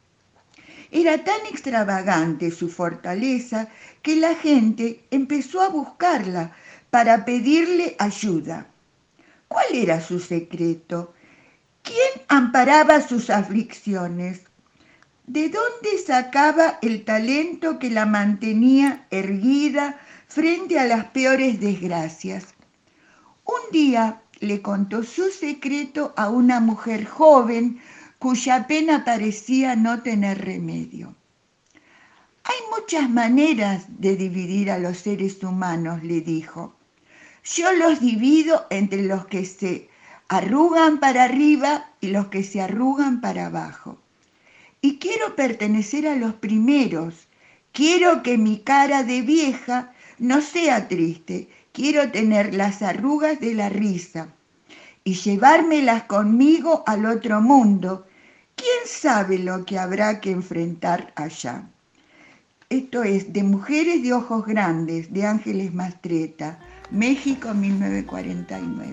Era tan extravagante su fortaleza que la gente empezó a buscarla para pedirle ayuda. ¿Cuál era su secreto? ¿Quién amparaba sus aflicciones? ¿De dónde sacaba el talento que la mantenía erguida frente a las peores desgracias? Un día le contó su secreto a una mujer joven cuya pena parecía no tener remedio. Hay muchas maneras de dividir a los seres humanos, le dijo. Yo los divido entre los que se arrugan para arriba y los que se arrugan para abajo. Y quiero pertenecer a los primeros. Quiero que mi cara de vieja no sea triste. Quiero tener las arrugas de la risa y llevármelas conmigo al otro mundo. ¿Quién sabe lo que habrá que enfrentar allá? Esto es de Mujeres de Ojos Grandes, de Ángeles Mastretta, México, 1949.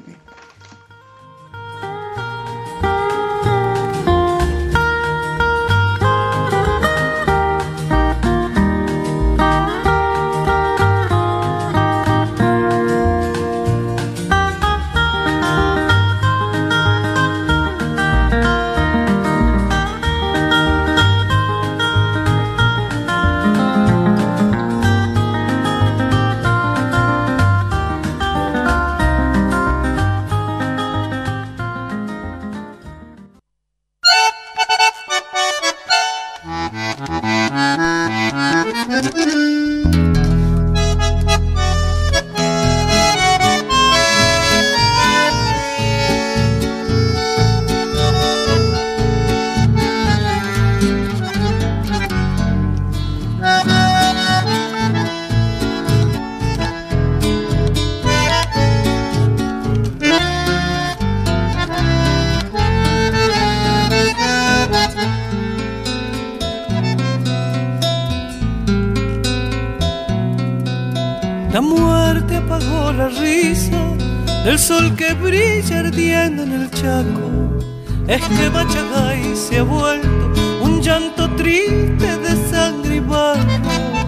El sol que brilla ardiendo en el Chaco, es que Machagay se ha vuelto un llanto triste de sangre y barro.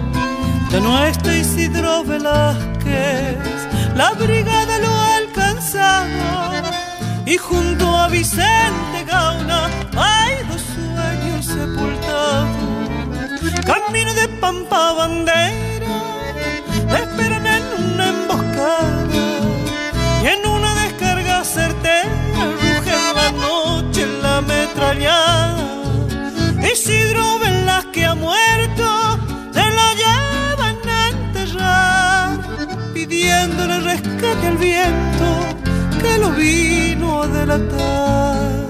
Ya no está Isidro Velázquez, la brigada lo ha alcanzado, y junto a Vicente Gauna hay dos sueños sepultados. Camino de Pampa Bandera, esperan en una emboscada, y en una descarga certera ruge en la noche la ametrallada. Isidro Velázquez ha muerto, se lo llevan a enterrar, pidiéndole rescate al viento que lo vino a delatar.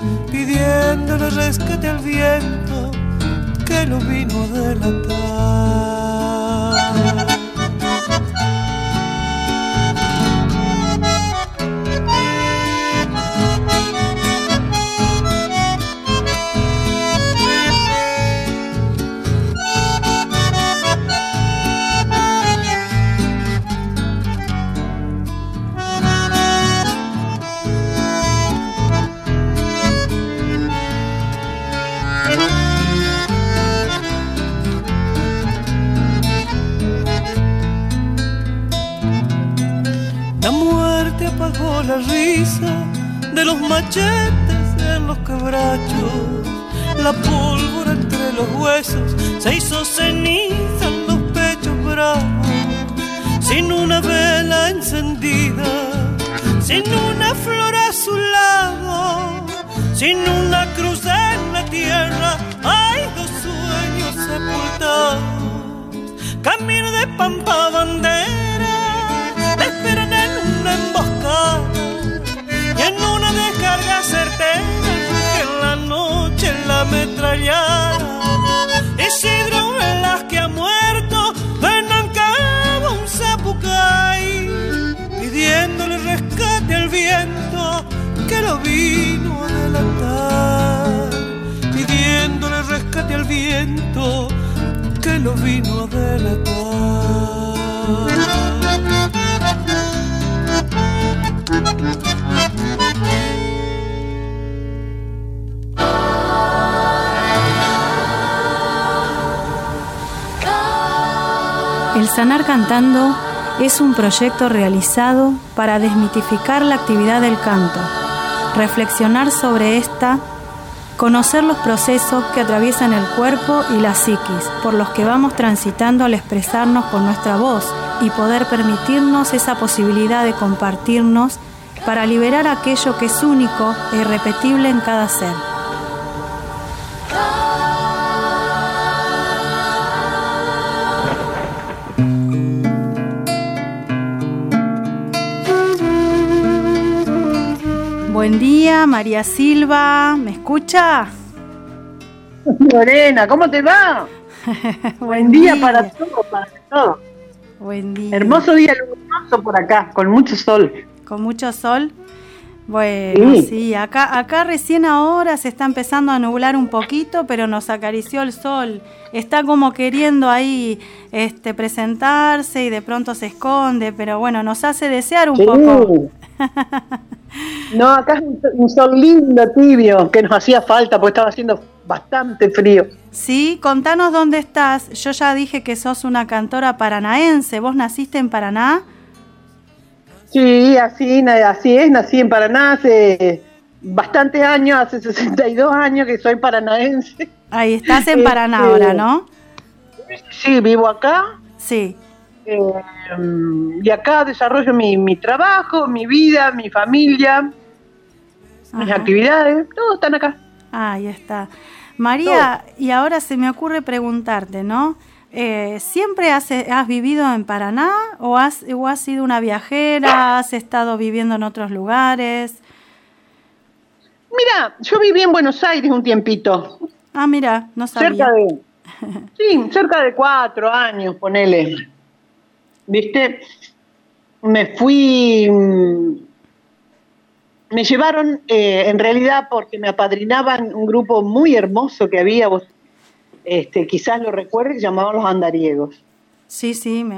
Pidiéndole rescate al viento que lo vino a delatar. La risa de los machetes en los quebrachos, la pólvora entre los huesos se hizo ceniza en los pechos bravos. Sin una vela encendida, sin una flor a su lado, sin una cruz en la tierra, hay dos sueños sepultados. Camino de Pampa Bandera, te esperan en una emboscada, y en una descarga certera que en la noche la ametrallada. Isidro Velázquez ha muerto, de Nancagua un zapucay, pidiéndole rescate al viento que lo vino a delatar. Pidiéndole rescate al viento que lo vino a delatar. El Sanar Cantando es un proyecto realizado para desmitificar la actividad del canto, reflexionar sobre esta Conocer los procesos que atraviesan el cuerpo y la psiquis, por los que vamos transitando al expresarnos con nuestra voz y poder permitirnos esa posibilidad de compartirnos para liberar aquello que es único e irrepetible en cada ser. Buen día, María Silva, ¿me escucha? Lorena, ¿cómo te va? Buen día para todos, Buen día. Hermoso día luminoso por acá, con mucho sol. ¿Con mucho sol? Bueno, sí, acá recién ahora se está empezando a nublar un poquito, pero nos acarició el sol. Está como queriendo ahí presentarse y de pronto se esconde, pero bueno, nos hace desear un poco. No, acá es un sol lindo, tibio, que nos hacía falta porque estaba haciendo bastante frío. Sí, contanos dónde estás. Yo ya dije que sos una cantora paranaense. ¿Vos naciste en Paraná? Sí, así es, nací en Paraná hace bastantes años, hace 62 años que soy paranaense. Ahí estás en Paraná ahora, ¿no? Sí, vivo acá. Sí. Y acá desarrollo mi trabajo, mi vida, mi familia, mis actividades, todo están acá. Ahí está. María, y ahora se me ocurre preguntarte, ¿no? ¿Siempre has vivido en Paraná o has sido una viajera, has estado viviendo en otros lugares? Mira, yo viví en Buenos Aires un tiempito. Ah, mira, no sabía. Cerca de 4 años, ponele. ¿Viste? Me llevaron en realidad porque me apadrinaban un grupo muy hermoso que había, vos quizás lo recuerdes, llamaban Los Andariegos. Sí.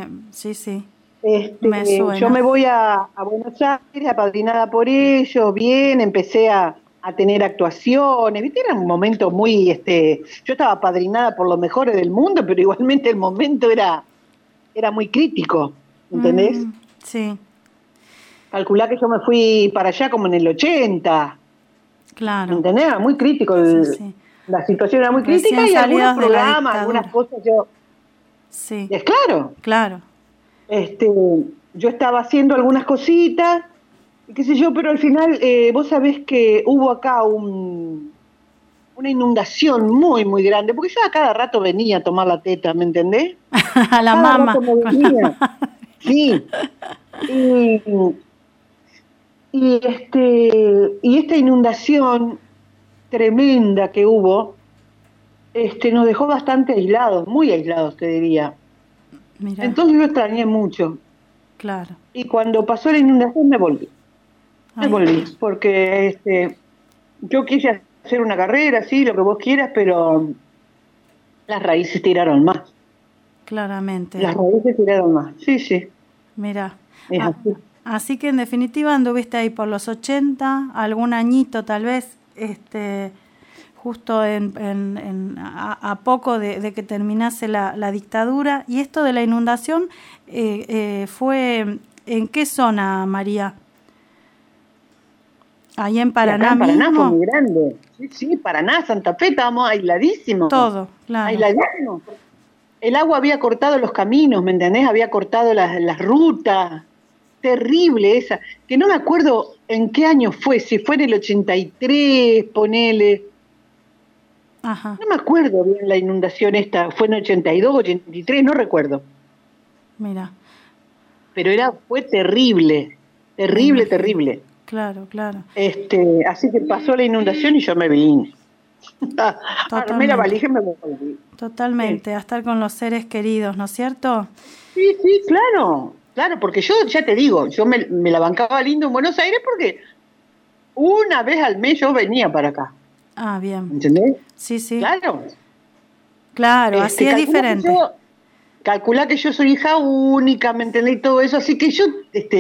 Me suena. Yo me voy a Buenos Aires, apadrinada por ellos, bien, empecé a tener actuaciones, ¿viste? Era un momento muy, yo estaba apadrinada por los mejores del mundo, pero igualmente el momento era muy crítico, ¿entendés? Sí. Calculá que yo me fui para allá como en el 80. Claro. ¿Entendés? Era muy crítico. La situación era muy crítica y algunos programas, algunas cosas yo... Sí. Es claro. Claro. Yo estaba haciendo algunas cositas, qué sé yo, pero al final vos sabés que hubo acá una inundación muy, muy grande, porque yo a cada rato venía a tomar la teta, ¿me entendés? A la cada mamá. Rato me venía. Sí. Y esta inundación tremenda que hubo, nos dejó bastante aislados, muy aislados te diría. Mirá. Entonces yo extrañé mucho. Claro. Y cuando pasó la inundación me volví. Porque yo quise hacer una carrera, sí, lo que vos quieras, pero las raíces tiraron más. Claramente. Las raíces tiraron más, sí. Mirá. Es así. Así que en definitiva anduviste ahí por los 80, algún añito tal vez, justo a poco de que terminase la dictadura. Y esto de la inundación fue ¿en qué zona, María? Ahí en Paraná. Acá en Paraná fue muy grande. Sí, Paraná, Santa Fe, estábamos aisladísimos. Todo, claro. Aisladísimos. El agua había cortado los caminos, ¿me entendés? Había cortado las rutas. Terrible esa, que no me acuerdo en qué año fue, si fue en el 83, ponele. Ajá. No me acuerdo bien la inundación esta, fue en el 82, 83, no recuerdo. Mira. Pero fue terrible. Terrible. Claro. Así que pasó la inundación y yo me vine. Armé la valija y me volví. Totalmente, a estar con los seres queridos, ¿no es cierto? Sí, claro. Claro, porque yo ya te digo, yo me la bancaba lindo en Buenos Aires porque una vez al mes yo venía para acá. Ah, bien. ¿Entendés? Sí. Claro, así es diferente. Calculá que yo soy hija única, ¿me entendés? Y todo eso, así que yo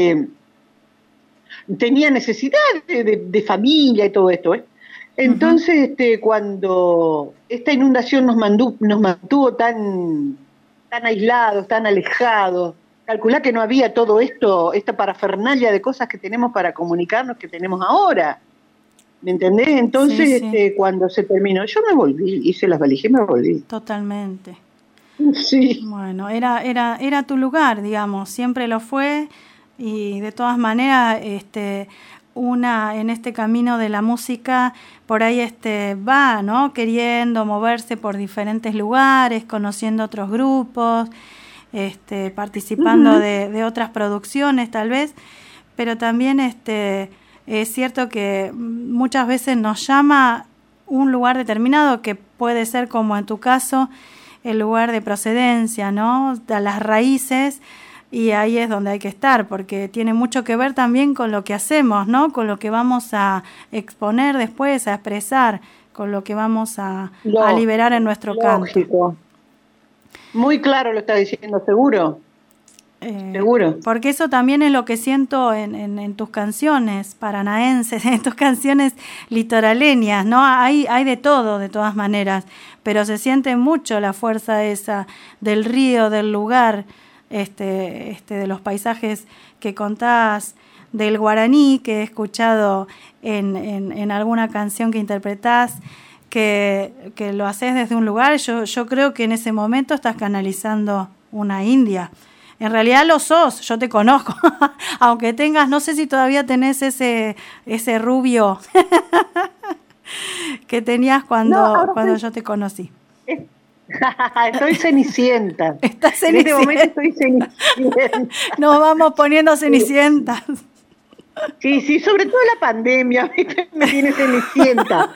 tenía necesidad de familia y todo esto, ¿eh? Entonces, cuando esta inundación nos mantuvo tan aislados, tan alejados, calculá que no había todo esto, esta parafernalia de cosas que tenemos para comunicarnos que tenemos ahora. ¿me entendés? Entonces, Sí. cuando se terminó, yo me volví, hice las valijas y me volví. Totalmente. Sí. Bueno, era tu lugar, digamos, siempre lo fue, y de todas maneras, una en este camino de la música, por ahí va, ¿no? Queriendo moverse por diferentes lugares, conociendo otros grupos, participando de otras producciones tal vez, pero también es cierto que muchas veces nos llama un lugar determinado, que puede ser, como en tu caso, el lugar de procedencia, ¿no? A las raíces, y ahí es donde hay que estar, porque tiene mucho que ver también con lo que hacemos, ¿no? Con lo que vamos a exponer después, a expresar, con lo que vamos a liberar en nuestro canto. Muy claro lo está diciendo, seguro. Seguro. Porque eso también es lo que siento en tus canciones paranaenses, en tus canciones litoraleñas, ¿no? Hay de todo, de todas maneras, pero se siente mucho la fuerza esa del río, del lugar, de los paisajes que contás, del guaraní que he escuchado en alguna canción que interpretás, que lo haces desde un lugar. Yo creo que en ese momento estás canalizando una india. En realidad lo sos, yo te conozco, aunque tengas, no sé si todavía tenés ese rubio que tenías cuando yo te conocí. Estoy cenicienta. Estás cenicienta. En este momento estoy cenicienta. Nos vamos poniendo cenicientas. Sí, sobre todo la pandemia, me tiene cenicienta.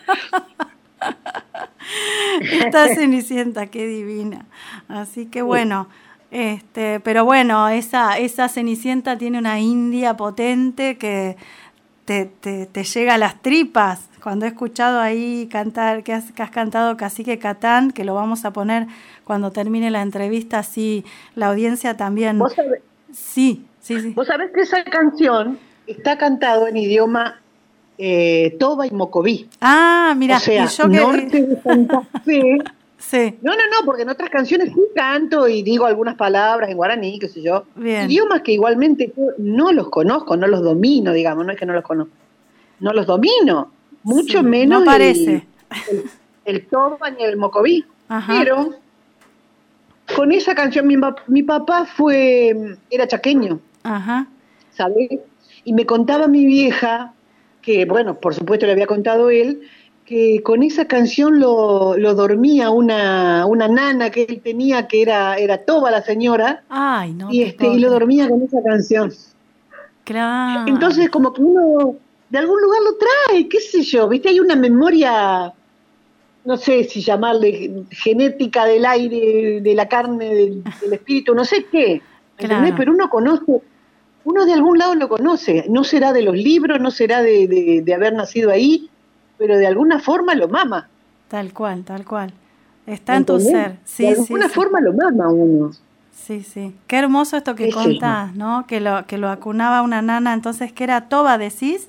Estás cenicienta, qué divina. Así que bueno. Pero bueno, esa cenicienta tiene una india potente que te llega a las tripas. Cuando he escuchado ahí cantar, que has cantado Cacique Catán, que lo vamos a poner cuando termine la entrevista, así la audiencia también. ¿Vos sabés? Sí. Vos sabés que esa canción está cantado en idioma toba y mocoví. Ah, mira, o sea, y yo norte de Santa Fe. Sí. No, porque en otras canciones sí canto y digo algunas palabras en guaraní, qué sé yo. Bien. Idiomas que igualmente yo no los conozco, no los domino, digamos, no es que no los conozco. No los domino, mucho menos no parece. el toba ni el mocoví. Ajá. Pero con esa canción mi papá era chaqueño. Ajá. ¿Sabes? Y me contaba mi vieja, que bueno, por supuesto le había contado él, que con esa canción lo dormía una nana que él tenía, que era toba la señora. Ay, no. Y lo dormía con esa canción. Claro. Entonces como que uno de algún lugar lo trae, qué sé yo, viste, hay una memoria, no sé si llamarle genética del aire, de la carne, del espíritu, no sé qué, ¿entendés? Pero uno conoce, uno de algún lado lo conoce, no será de los libros, no será de haber nacido ahí, pero de alguna forma lo mama. Tal cual. Está en tu ser. Sí, de alguna forma lo mama uno. Sí. Qué hermoso esto que contás, ¿no? Que lo acunaba una nana, entonces, ¿qué era toba, decís?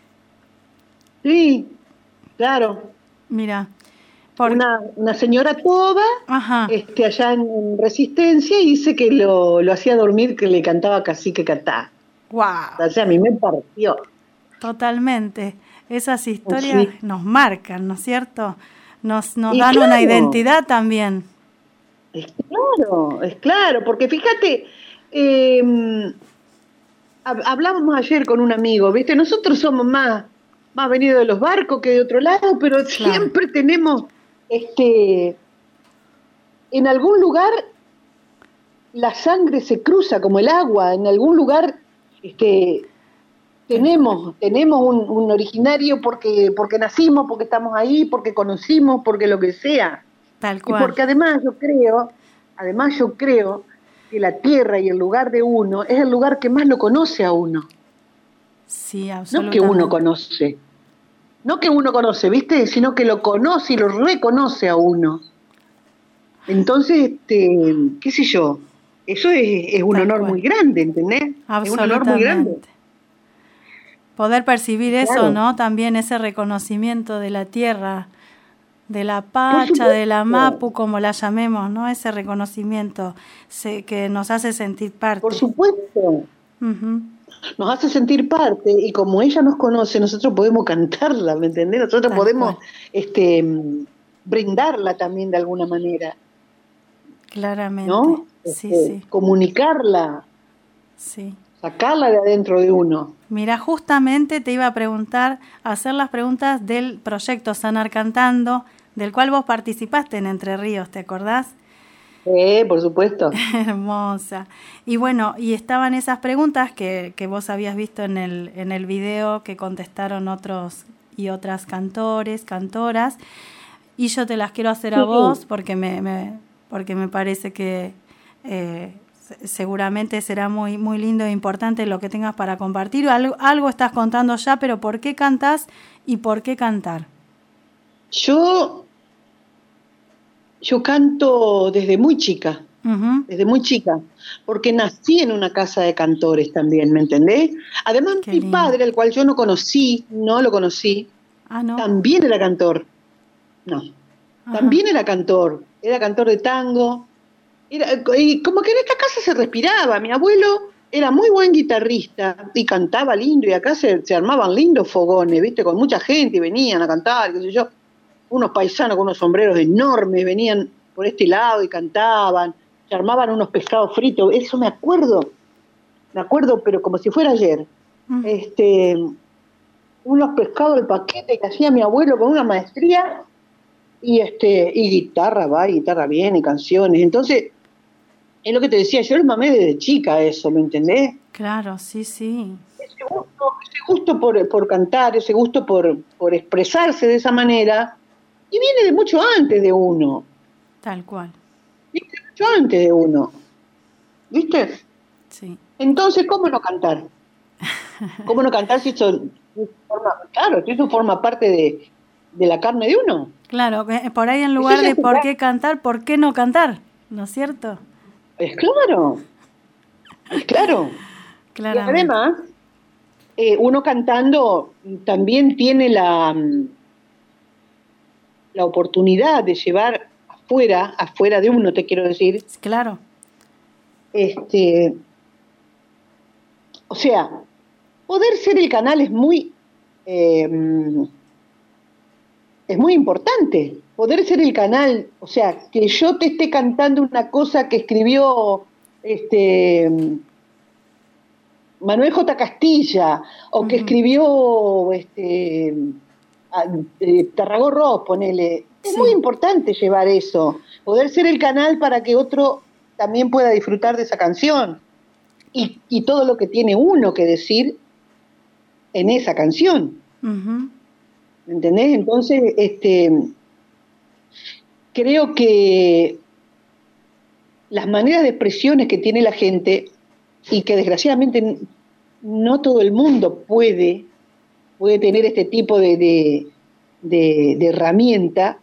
Sí, claro. Mira. Una señora toba, Ajá. allá en Resistencia, y dice que lo hacía dormir, que le cantaba Cacique Catá. Wow. O sea, a mí me partió. Totalmente. Esas historias nos marcan, ¿no es cierto? Nos dan claro, una identidad también. Es claro, porque fíjate, hablábamos ayer con un amigo, ¿viste? Nosotros somos más venidos de los barcos que de otro lado, pero siempre tenemos, en algún lugar la sangre se cruza como el agua, en algún lugar, tenemos un originario porque nacimos, porque estamos ahí, porque conocimos, porque lo que sea. Tal cual. Y porque además yo creo que la tierra y el lugar de uno es el lugar que más lo conoce a uno. Sí, absolutamente. No que uno conoce, ¿viste? Sino que lo conoce y lo reconoce a uno. Entonces, qué sé yo, eso es un honor muy grande, ¿entendés? Es un honor muy grande. Poder percibir eso, ¿no? También ese reconocimiento de la tierra, de la pacha, de la mapu, como la llamemos, ¿no? Ese reconocimiento que nos hace sentir parte. Por supuesto. nos hace sentir parte, y como ella nos conoce, nosotros podemos cantarla, ¿me entendés? Nosotros podemos brindarla también de alguna manera. Claramente, ¿no? Sí. Comunicarla, sí. Sacarla de adentro de uno. Mira, justamente te iba a preguntar, hacer las preguntas del proyecto Sanar Cantando, del cual vos participaste en Entre Ríos, ¿te acordás? Por supuesto. Hermosa. Y bueno, y estaban esas preguntas que vos habías visto en el video que contestaron otros y otras cantores, cantoras, y yo te las quiero hacer a vos porque me parece que seguramente será muy, muy lindo e importante lo que tengas para compartir. Algo estás contando ya, pero ¿por qué cantás y por qué cantar? Yo canto desde muy chica, porque nací en una casa de cantores también, ¿me entendés? Además, mi padre, al cual yo no lo conocí, también era cantor. También era cantor de tango, y como que en esta casa se respiraba. Mi abuelo era muy buen guitarrista y cantaba lindo, y acá se armaban lindos fogones, ¿viste? Con mucha gente, y venían a cantar, qué sé yo. Unos paisanos con unos sombreros enormes venían por este lado y cantaban, se armaban unos pescados fritos, eso me acuerdo, pero como si fuera ayer. Unos pescados al paquete que hacía mi abuelo con una maestría, y guitarra va, y guitarra viene, canciones. Entonces, es lo que te decía, yo lo mamé desde chica eso, ¿me entendés? Claro, sí. Ese gusto por cantar, ese gusto por expresarse de esa manera, y viene de mucho antes de uno. Tal cual. Viene de mucho antes de uno. ¿Viste? Sí. Entonces, ¿cómo no cantar? ¿Cómo no cantar si eso forma parte de la carne de uno? Claro, por ahí en lugar de por qué cantar, ¿por qué no cantar? ¿No es cierto? Es claro. Y además, uno cantando también tiene la oportunidad de llevar afuera de uno, te quiero decir. Claro. O sea, poder ser el canal es muy importante. Poder ser el canal, o sea, que yo te esté cantando una cosa que escribió Manuel J. Castilla, o que escribió Tarragó Ross, ponele. Es muy importante llevar eso, poder ser el canal para que otro también pueda disfrutar de esa canción y todo lo que tiene uno que decir en esa canción. ¿Me entendés? Entonces, creo que las maneras de expresiones que tiene la gente, y que desgraciadamente no todo el mundo puede tener este tipo de herramienta,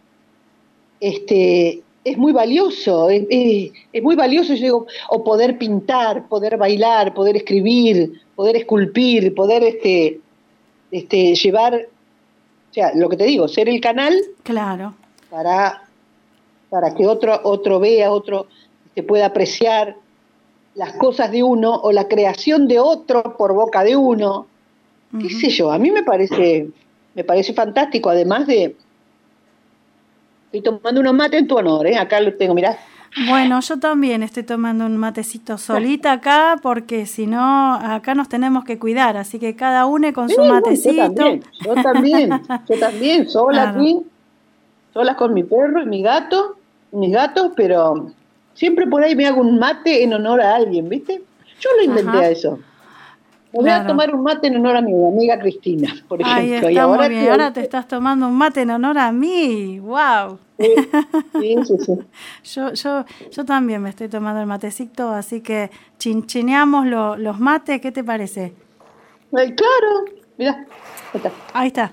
es muy valioso, es muy valioso, yo digo, o poder pintar, poder bailar, poder escribir, poder esculpir, poder llevar, o sea, lo que te digo, ser el canal, claro, para que otro vea, otro pueda apreciar las cosas de uno, o la creación de otro por boca de uno. Qué sé yo, a mí me parece fantástico, además de... Estoy tomando unos mates en tu honor, acá lo tengo, mirá. Bueno, yo también estoy tomando un matecito solita acá, porque si no, acá nos tenemos que cuidar, así que cada uno con su matecito. Yo también, sola aquí, sola con mi perro y mis gatos, pero siempre por ahí me hago un mate en honor a alguien, ¿viste? Yo lo inventé a eso. Me voy a tomar un mate en honor a mi amiga Cristina, por ejemplo. Ahí está, y ahora, muy bien. Ahora te estás tomando un mate en honor a mí. ¡Wow! Sí. Yo también me estoy tomando el matecito, así que chinchineamos los mates. ¿Qué te parece? Ay, claro. Mirá. Ahí está.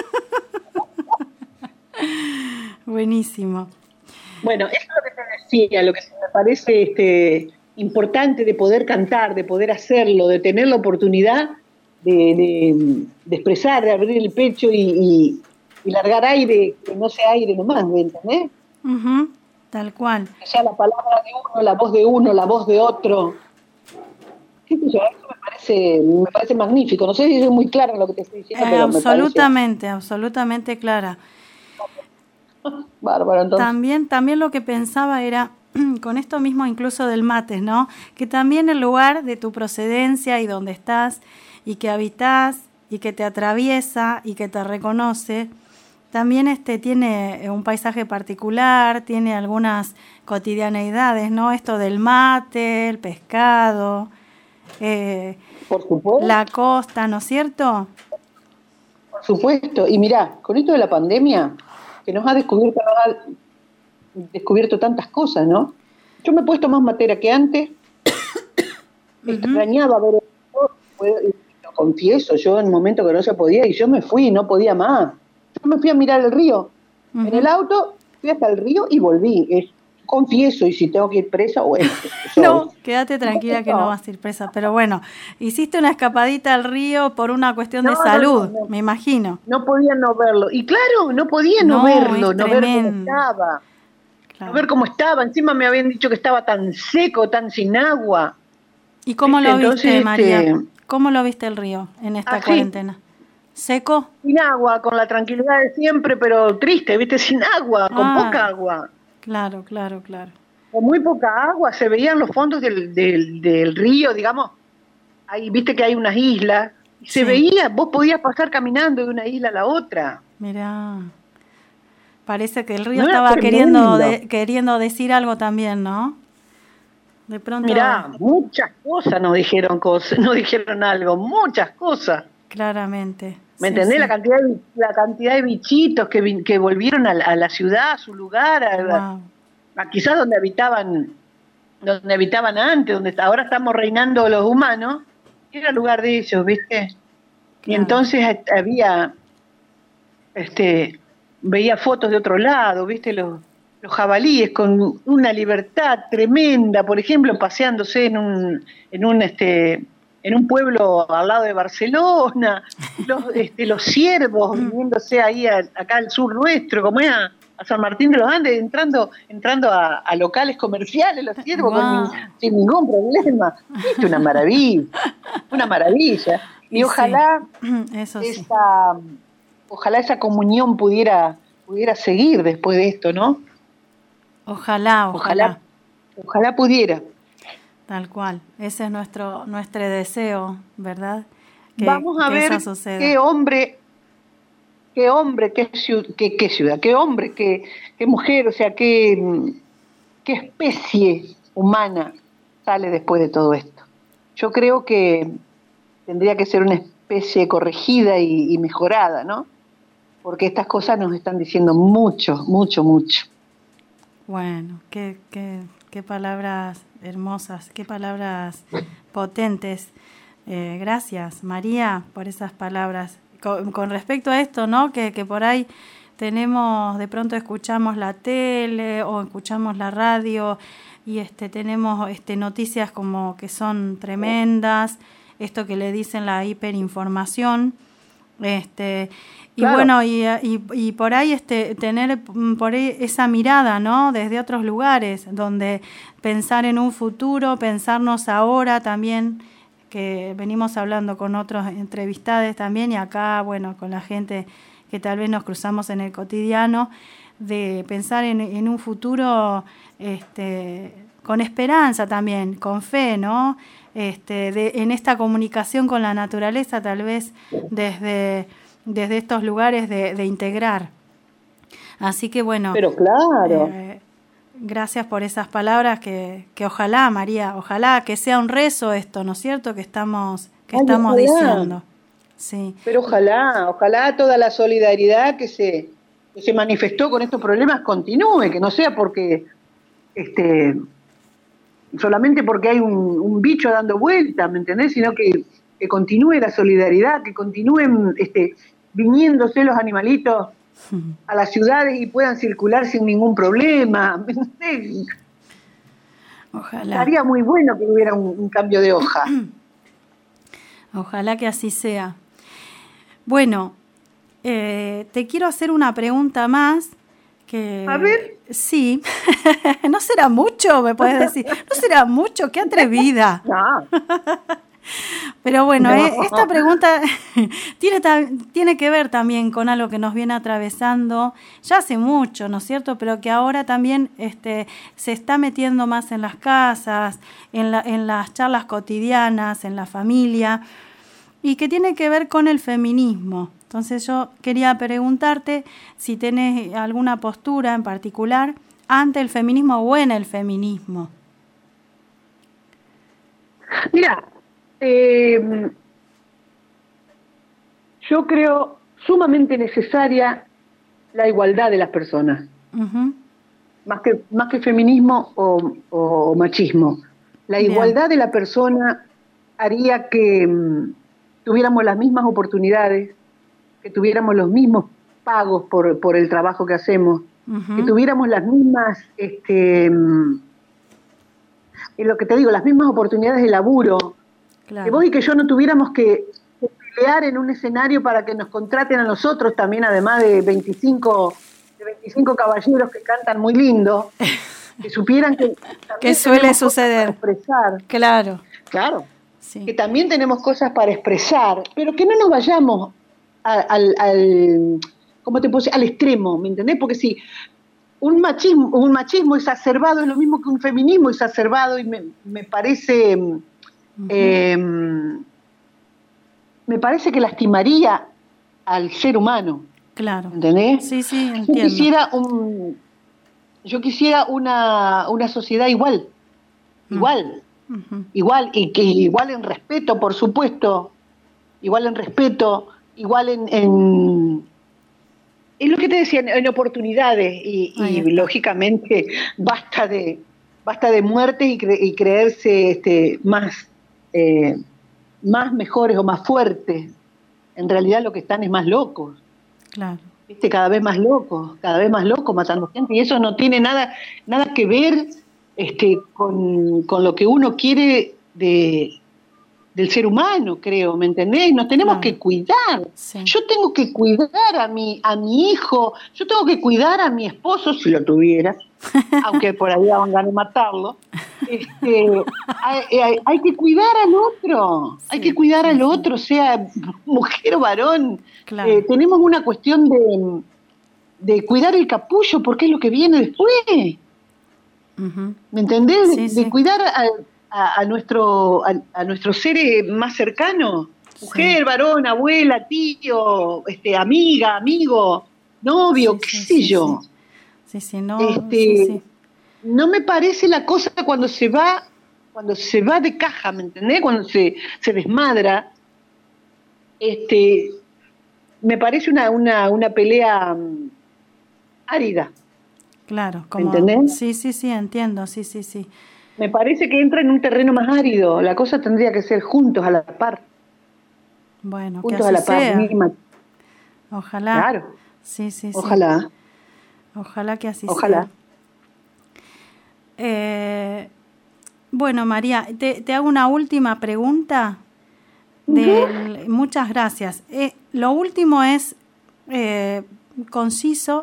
Buenísimo. Bueno, eso es lo que te decía, lo que me parece importante de poder cantar, de poder hacerlo, de tener la oportunidad de expresar, de abrir el pecho y largar aire, que no sea aire nomás, ¿me entendés? Tal cual. Que sea la palabra de uno, la voz de otro. ¿Qué sé yo? Eso me me parece magnífico. No sé si soy muy clara en lo que te estoy diciendo, pero absolutamente clara. Bárbaro, entonces. También lo que pensaba era, con esto mismo incluso del mate, ¿no? Que también el lugar de tu procedencia y donde estás y que habitas y que te atraviesa y que te reconoce, también tiene un paisaje particular, tiene algunas cotidianeidades, ¿no? Esto del mate, el pescado, por supuesto, la costa, ¿no es cierto? Por supuesto. Y mirá, con esto de la pandemia, que nos ha descubierto tantas cosas, ¿no? Yo me he puesto más matera que antes. Extrañaba ver el, lo confieso, yo en un momento que no se podía, y yo me fui, no podía más. Yo me fui a mirar el río. En el auto, fui hasta el río y volví. Confieso, y si tengo que ir presa, bueno. No, quédate tranquila que no vas a ir presa. Pero bueno, hiciste una escapadita al río por una cuestión de salud, me imagino. No podía no verlo. Y claro, no podía no verlo, no ver cómo estaba. Claro. No ver cómo estaba. Encima me habían dicho que estaba tan seco, tan sin agua. ¿Y cómo lo viste, María? ¿Cómo lo viste el río en esta cuarentena? ¿Seco? Sin agua, con la tranquilidad de siempre, pero triste, ¿viste? Sin agua, con poca agua. Claro. Con muy poca agua, se veían los fondos del río, digamos. Ahí, viste que hay unas islas, y se veía, vos podías pasar caminando de una isla a la otra. Mirá, parece que el río estaba queriendo decir algo también, ¿no? De pronto. Mirá, muchas cosas nos dijeron algo, muchas cosas. Claramente. ¿Me entendés? Sí. La cantidad de bichitos que volvieron a la ciudad, a su lugar, a quizás donde habitaban antes, donde ahora estamos reinando los humanos, era el lugar de ellos, ¿viste? Claro. Y entonces veía fotos de otro lado, ¿viste? Los jabalíes con una libertad tremenda, por ejemplo, paseándose en un pueblo al lado de Barcelona, los ciervos viniéndose ahí acá al sur nuestro, como es a San Martín de los Andes, entrando a locales comerciales, los ciervos sin ningún problema. Es una maravilla. Y ojalá ojalá esa comunión pudiera seguir después de esto, ¿no? Ojalá pudiera. Tal cual, ese es nuestro deseo, ¿verdad? Vamos a ver qué hombre, qué ciudad, qué hombre, qué mujer, o sea, qué especie humana sale después de todo esto. Yo creo que tendría que ser una especie corregida y mejorada, ¿no? Porque estas cosas nos están diciendo mucho. Bueno, qué palabras hermosas, qué palabras potentes. Gracias, María, por esas palabras. Con respecto a esto, ¿no? Que por ahí de pronto escuchamos la tele o escuchamos la radio y tenemos noticias como que son tremendas, esto que le dicen la hiperinformación, y claro. Bueno, y por ahí tener por ahí esa mirada, ¿no? Desde otros lugares, donde pensar en un futuro, pensarnos ahora también, que venimos hablando con otros entrevistados también, y acá, bueno, con la gente que tal vez nos cruzamos en el cotidiano, de pensar en un futuro con esperanza también, con fe, ¿no? En esta comunicación con la naturaleza, tal vez desde estos lugares de integrar. Así que bueno, pero claro, gracias por esas palabras que ojalá, María, ojalá que sea un rezo esto, ¿no es cierto? Que estamos diciendo. Sí. Pero ojalá toda la solidaridad que se manifestó con estos problemas continúe, que no sea porque solamente porque hay un bicho dando vueltas, ¿me entendés? Sino que continúe la solidaridad, que continúen viniéndose los animalitos a las ciudades y puedan circular sin ningún problema. Ojalá. Estaría muy bueno que hubiera un cambio de hoja. Ojalá que así sea. Bueno, te quiero hacer una pregunta más. A ver. Sí. ¿No será mucho, me puedes decir? ¿No será mucho? ¡Qué atrevida! No. Pero bueno, No. esta pregunta tiene que ver también con algo que nos viene atravesando ya hace mucho, ¿no es cierto? Pero que ahora también se está metiendo más en las casas, en las charlas cotidianas, en la familia, y que tiene que ver con el feminismo. Entonces yo quería preguntarte si tenés alguna postura en particular ante el feminismo o en el feminismo. Mira, yo creo sumamente necesaria la igualdad de las personas, Uh-huh. más que feminismo o machismo. La Bien. igualdad de la persona haría que tuviéramos las mismas oportunidades, que tuviéramos los mismos pagos por el trabajo que hacemos, Uh-huh. que tuviéramos las mismas, lo que te digo, las mismas oportunidades de laburo, Claro. que vos y que yo no tuviéramos que pelear en un escenario para que nos contraten a nosotros también, además de 25 caballeros que cantan muy lindo, que supieran que ¿Qué suele tenemos cosas suceder? para expresar. Claro. Claro, Sí. que también tenemos cosas para expresar, pero que no nos vayamos al ¿cómo te puedo decir? Al extremo, ¿me entendés? Porque si un machismo exacerbado es lo mismo que un feminismo exacerbado, y me parece me parece que lastimaría al ser humano. Claro. ¿Entendés? Sí, sí, entiendo. Yo quisiera una sociedad igual, igual, igual, y que igual en respeto, por supuesto, igual en respeto, igual en lo que te decía, en oportunidades, y lógicamente basta de muerte y creerse más mejores o más fuertes. En realidad lo que están es más locos. Claro. ¿Viste? Cada vez más locos matando gente, y eso no tiene nada que ver con lo que uno quiere del ser humano, creo, ¿me entendés? Nos tenemos que cuidar. Sí. Yo tengo que cuidar a mi hijo, yo tengo que cuidar a mi esposo, si lo tuviera, aunque por ahí van ganas de matarlo. Hay que cuidar al otro, hay que cuidar al otro, sea mujer o varón. Claro. Tenemos una cuestión de cuidar el capullo, porque es lo que viene después. Uh-huh. ¿Me entendés? Sí, de sí. cuidar a nuestro seres más cercanos, mujer, varón, abuela, tío, amiga, amigo, novio, qué sé yo. Sí, no. Sí. No me parece la cosa cuando se va de caja, ¿me entendés? Cuando se desmadra, me parece una pelea árida. Claro, como, ¿entendés? Sí, entiendo, sí. Me parece que entra en un terreno más árido. La cosa tendría que ser juntos, a la par. Bueno, juntos que así a la par. sea. Misma. Ojalá. Claro. Sí. Ojalá. Ojalá que así Ojalá. sea. Bueno, María, te hago una última pregunta. Muchas gracias. Lo último es conciso.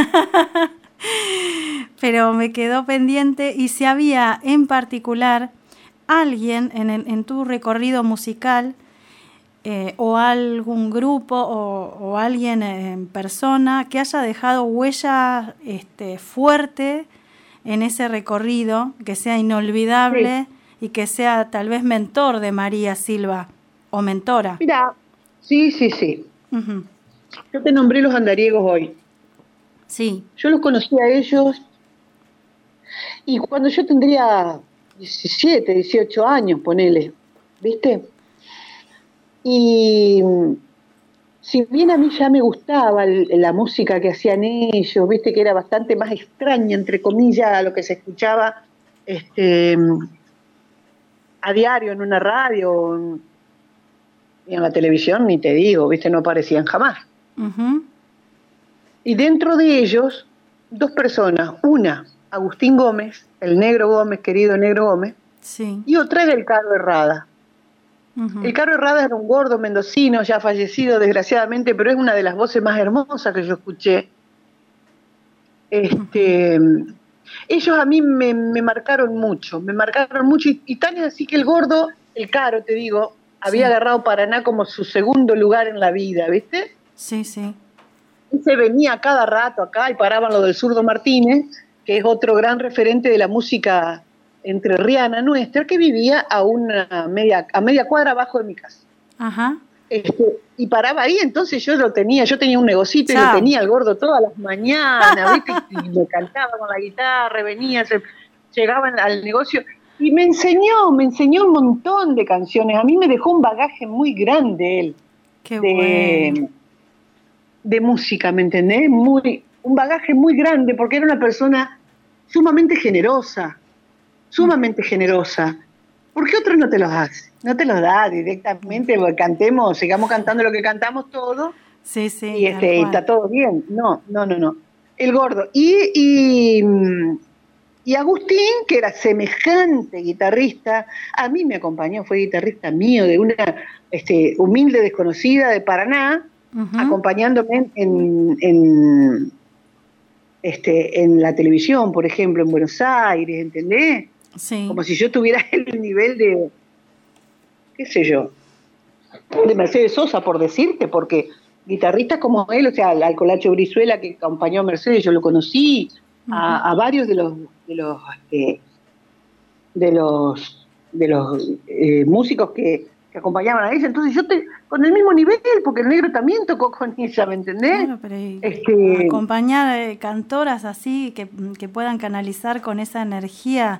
Pero me quedó pendiente, y si había en particular alguien en tu recorrido musical o algún grupo o alguien en persona que haya dejado huella fuerte en ese recorrido, que sea inolvidable, y que sea tal vez mentor de María Silva o mentora. Mira, sí. Uh-huh. Yo te nombré los andariegos hoy. Sí. Yo los conocí a ellos, y cuando yo tendría 17, 18 años, ponele, ¿viste? Y si bien a mí ya me gustaba la música que hacían ellos, ¿viste? Que era bastante más extraña, entre comillas, a lo que se escuchaba a diario en una radio, y en la televisión, ni te digo, ¿viste? No aparecían jamás. Uh-huh. Y dentro de ellos, dos personas. Una, Agustín Gómez, el Negro Gómez, querido Negro Gómez. Sí. Y otra era el Caro Herrada. Uh-huh. El Caro Herrada era un gordo mendocino, ya fallecido desgraciadamente, pero es una de las voces más hermosas que yo escuché. Ellos a mí me marcaron mucho, y tan es así que el gordo el Caro, te digo, había agarrado Paraná como su segundo lugar en la vida, ¿viste? Sí, sí. Y se venía cada rato acá y paraban lo del Zurdo Martínez, que es otro gran referente de la música entrerriana nuestra, que vivía a media cuadra abajo de mi casa. Ajá. Y paraba ahí, entonces yo tenía un negocito y lo tenía al Gordo todas las mañanas, ¿viste? Y me cantaba con la guitarra, venía, llegaba al negocio y me enseñó un montón de canciones. A mí me dejó un bagaje muy grande él. Qué bueno. De música, ¿me entendés? Un bagaje muy grande, porque era una persona sumamente generosa. ¿Por qué otros no te los hace? No te los da directamente, cantemos, sigamos cantando lo que cantamos todos. Sí, sí. Y está todo bien. No. El Gordo. Y Agustín, que era semejante guitarrista, a mí me acompañó, fue guitarrista mío de una humilde desconocida de Paraná, acompañándome en la televisión, por ejemplo, en Buenos Aires, ¿entendés? Sí. Como si yo tuviera el nivel de, qué sé yo, de Mercedes Sosa, por decirte, porque guitarristas como él, o sea, al Colacho Brizuela que acompañó a Mercedes, yo lo conocí, a varios de los músicos que acompañaban a ella, entonces yo con el mismo nivel, porque el negro también tocó con ella, ¿me entendés? Claro, pero acompañar cantoras así que puedan canalizar con esa energía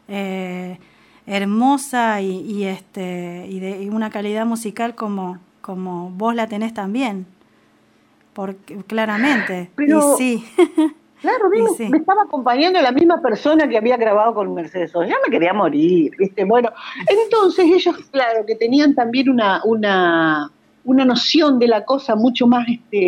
hermosa y una calidad musical como vos la tenés también, porque claramente. Pero, y sí. Claro, me estaba acompañando la misma persona que había grabado con Mercedes Sosa. Ya me quería morir, ¿viste? Bueno, entonces ellos, claro, que tenían también una noción de la cosa mucho más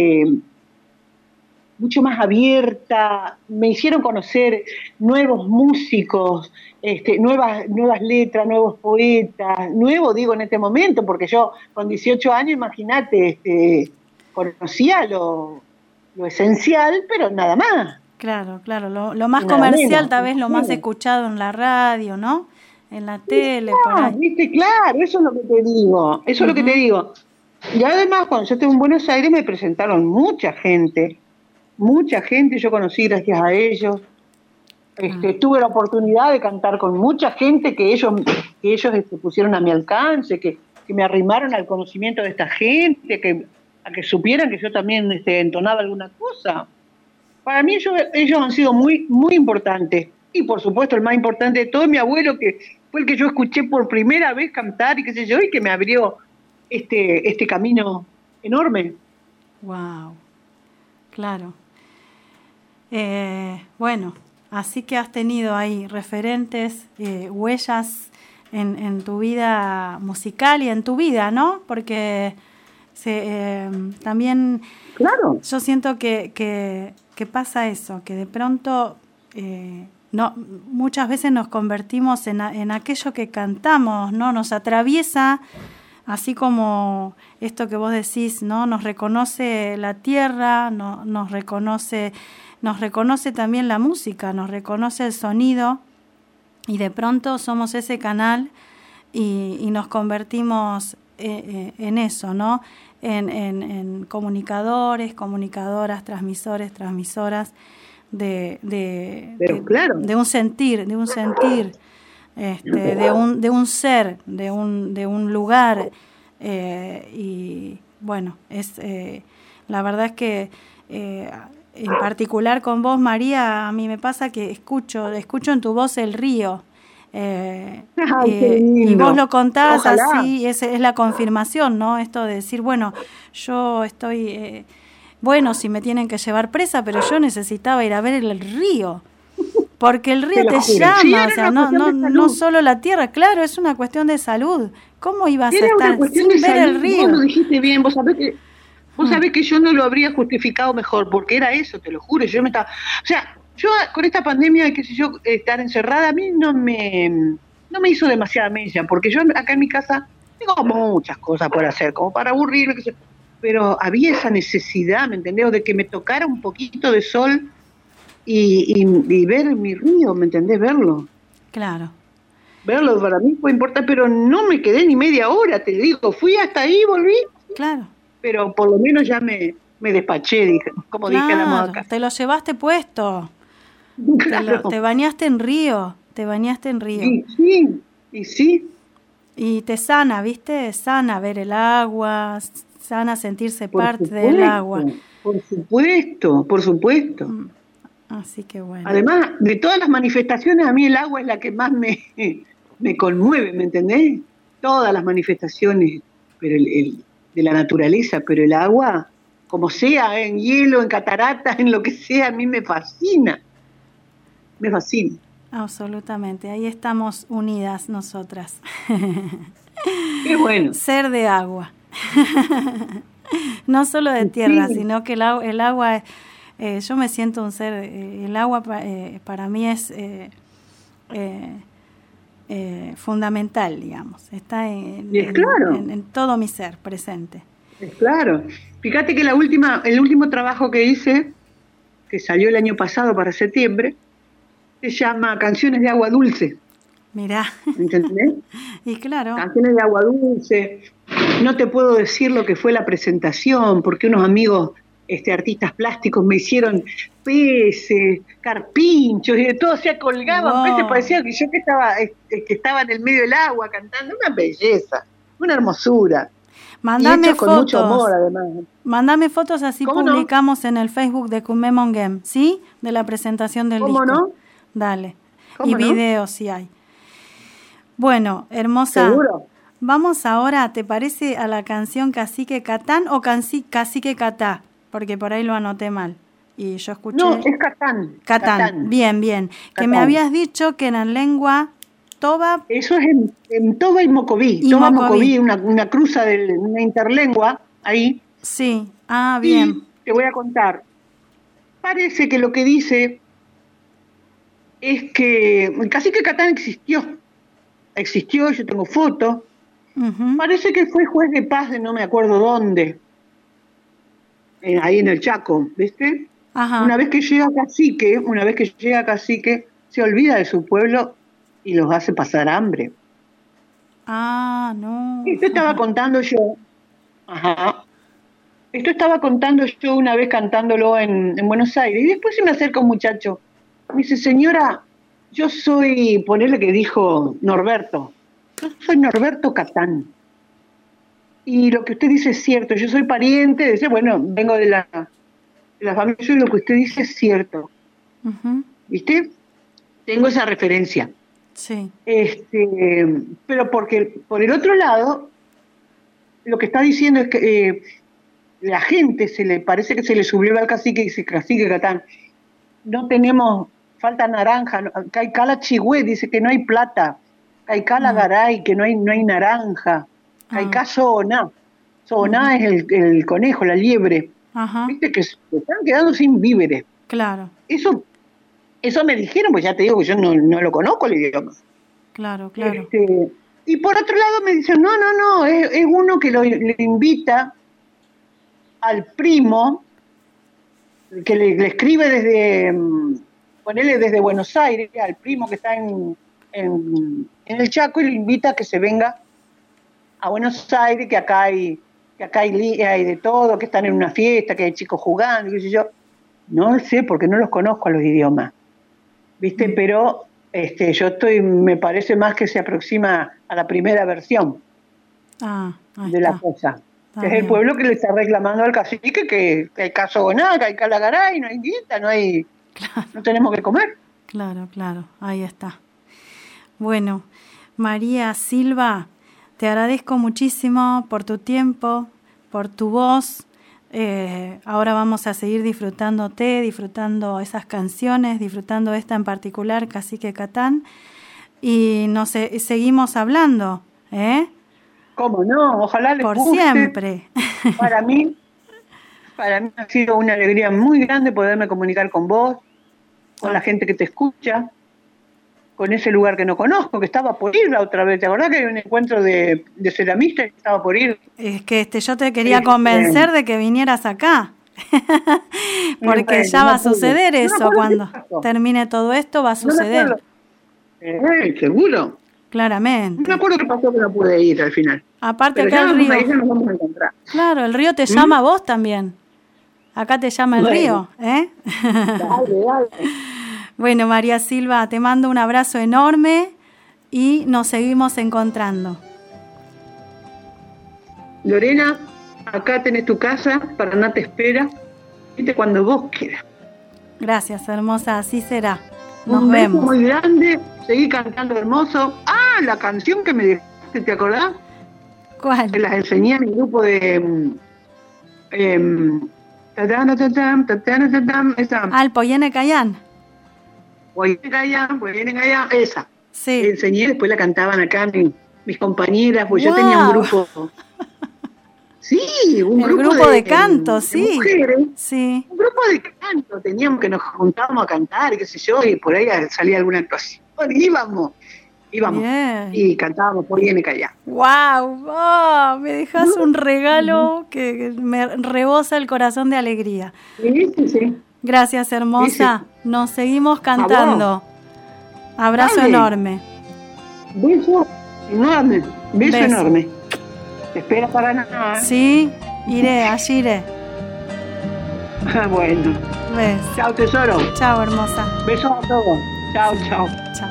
abierta, me hicieron conocer nuevos músicos, nuevas letras, nuevos poetas, nuevo digo en este momento, porque yo con 18 años, imagínate, conocía lo esencial, pero nada más. Claro, lo más comercial, tal vez lo más escuchado en la radio, ¿no? En la tele, por ahí. ¿Viste? Claro, eso es lo que te digo, eso es lo que te digo. Y además, cuando yo estuve en Buenos Aires me presentaron mucha gente, yo conocí gracias a ellos. Tuve la oportunidad de cantar con mucha gente que ellos pusieron a mi alcance, que me arrimaron al conocimiento de esta gente, a que supieran que yo también entonaba alguna cosa. Para mí ellos han sido muy, muy importantes. Y por supuesto el más importante de todo es mi abuelo, que fue el que yo escuché por primera vez cantar y qué sé yo, y que me abrió este camino enorme. Wow, claro. Bueno, así que has tenido ahí referentes, huellas en tu vida musical y en tu vida, ¿no? Porque también yo siento que pasa eso, que de pronto muchas veces nos convertimos en aquello que cantamos, ¿no? Nos atraviesa, así como esto que vos decís, ¿no? Nos reconoce la tierra, nos reconoce también la música, nos reconoce el sonido, y de pronto somos ese canal y nos convertimos en eso, ¿no? En comunicadores, comunicadoras, transmisores, transmisoras de un sentir, de un ser, de un lugar, y bueno, la verdad es que en particular con vos, María, a mí me pasa que escucho en tu voz el río. Y vos lo contás. Ojalá. Así, es la confirmación, ¿no? Esto de decir, bueno, yo estoy, si me tienen que llevar presa, pero yo necesitaba ir a ver el río, porque el río te llama, sí, o sea, no solo la tierra, claro, es una cuestión de salud. ¿Cómo ibas a estar sin ver salud, el río? Vos lo dijiste bien, vos sabés que yo no lo habría justificado mejor, porque era eso, te lo juro, yo con esta pandemia, qué sé yo, estar encerrada, a mí no me hizo demasiada mella, porque yo acá en mi casa tengo muchas cosas por hacer, como para aburrirme, qué sé yo, pero había esa necesidad, ¿me entendés?, de que me tocara un poquito de sol y ver mi río, ¿me entendés?, verlo. Claro. verlo para mí fue importante, pero no me quedé ni media hora, te digo, fui hasta ahí, volví. Claro. Pero por lo menos ya me despaché, dije, como dijéramos acá. Te lo llevaste puesto. Claro. Te bañaste en río. Y sí. Y te sana, ¿viste? Sana ver el agua, sana sentirse parte del agua. Por supuesto. Así que bueno. Además, de todas las manifestaciones, a mí el agua es la que más me conmueve, ¿me entendés? Todas las manifestaciones pero de la naturaleza, pero el agua, como sea, en hielo, en cataratas, en lo que sea, a mí me fascina. Me fascina. Absolutamente, ahí estamos unidas nosotras. Qué bueno. Ser de agua. No solo de tierra, sino que el agua, yo me siento un ser, el agua para mí es fundamental, digamos. Está en todo mi ser presente. Es claro. Fíjate que el último trabajo que hice, que salió el año pasado para septiembre, se llama Canciones de Agua Dulce. Mirá. ¿Entendés? Y claro. Canciones de Agua Dulce. No te puedo decir lo que fue la presentación, porque unos amigos artistas plásticos me hicieron peces, carpinchos y de todo, se colgaban peces, parecía que yo que estaba en el medio del agua cantando, una belleza, una hermosura. Mandame fotos, con mucho amor, además. Mandame fotos, así publicamos en el Facebook de Kume Monguem, ¿sí? De la presentación del disco. ¿Cómo no? Dale. Y videos si hay. Bueno, hermosa. ¿Seguro? Vamos ahora, ¿te parece a la canción Cacique Catán o Cacique Catá? Porque por ahí lo anoté mal. Y yo escuché... No, es Catán. Catán. Bien. Catán. Que me habías dicho que en la lengua toba... Eso es en Toba y Mocoví. Toba Mocoví, una cruza de una interlengua ahí. Sí, bien. Y te voy a contar. Parece que lo que dice es que el Cacique Catán existió, yo tengo fotos. Uh-huh. Parece que fue juez de paz de no me acuerdo dónde. Ahí en el Chaco, ¿viste? Ajá. Una vez que llega Cacique, se olvida de su pueblo y los hace pasar hambre. No. Esto estaba contando yo. Esto estaba contando yo una vez cantándolo en Buenos Aires. Y después se me acerca un muchacho. Me dice, señora, yo soy, ponele que dijo Norberto. Yo soy Norberto Catán. Y lo que usted dice es cierto. Yo soy pariente, vengo de la familia, y lo que usted dice es cierto. Uh-huh. ¿Viste? Tengo esa referencia. Sí. Pero porque por el otro lado, lo que está diciendo es que la gente parece que se le subleva al cacique y dice, Cacique Catán, no tenemos, falta naranja, Caicala Chigüe dice que no hay plata, Caicala Garay, que no hay naranja, Caicá Soná es el conejo, la liebre. Ajá. Viste que se están quedando sin víveres. Claro. Eso me dijeron, pues ya te digo que yo no lo conozco el idioma. Claro. Y por otro lado me dicen, no, es uno que le invita al primo, que le escribe desde Buenos Aires, al primo que está en el Chaco, y le invita a que se venga a Buenos Aires, que acá hay de todo, que están en una fiesta, que hay chicos jugando, qué sé yo. No sé, porque no los conozco a los idiomas, ¿viste? Pero yo me parece más que se aproxima a la primera versión de la cosa. Que es el pueblo que le está reclamando al cacique que hay caso o nada, que hay calagaray, no hay guita, no tenemos que comer. Claro, ahí está. Bueno, María Silva, te agradezco muchísimo por tu tiempo, por tu voz. Ahora vamos a seguir disfrutando esas canciones, disfrutando esta en particular, Cacique Catán, y seguimos hablando, ¿Cómo no? Ojalá les guste. Por siempre. Para mí ha sido una alegría muy grande poderme comunicar con vos, con la gente que te escucha, con ese lugar que no conozco, que estaba por ir la otra vez. ¿Te acordás que hay un encuentro de ceramistas que estaba por ir? Es que yo te quería convencer de que vinieras acá. Porque ya va a suceder eso. Cuando termine todo esto va a suceder. ¿Seguro? Claramente. No me acuerdo qué pasó, que no pude ir al final. Aparte pero acá el río. Ahí ya nos vamos a encontrar. Claro, el río te llama a vos también. Acá te llama el río, ¿eh? Dale. Bueno, María Silva, te mando un abrazo enorme y nos seguimos encontrando. Lorena, acá tenés tu casa, Paraná te espera. Viste cuando vos quieras. Gracias, hermosa, así será. Nos un vemos. Un beso muy grande, seguí cantando hermoso. Ah, la canción que me dejaste, ¿te acordás? ¿Cuál? Que las enseñé a mi grupo de... Al Poyene Cayán. Poyene Cayán, esa. Sí. Enseñé, después la cantaban acá mis compañeras, pues yo tenía un grupo. Sí, un grupo de canto, sí. De mujeres. Sí. Un grupo de canto, teníamos que nos juntábamos a cantar, qué sé yo, y por ahí salía alguna actuación. Íbamos. Bien. Y cantábamos Poyene Cayán. ¡Wow! Oh, me dejas un regalo que me rebosa el corazón de alegría. Sí. Gracias, hermosa. Sí. Nos seguimos cantando. Abrazo enorme. Beso enorme. Beso enorme. Te espera para nada. Sí, allí iré. Bueno. Beso. Chao, tesoro. Chao, hermosa. Besos a todos. Chao. Chao.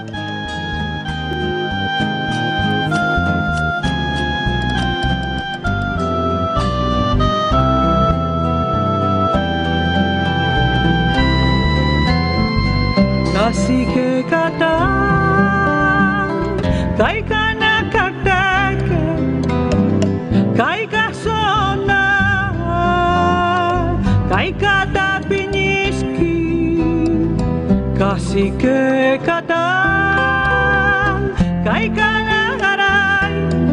Así que kata kai kana katake kai kasona kai kata piniski kasi que kata kai kana garai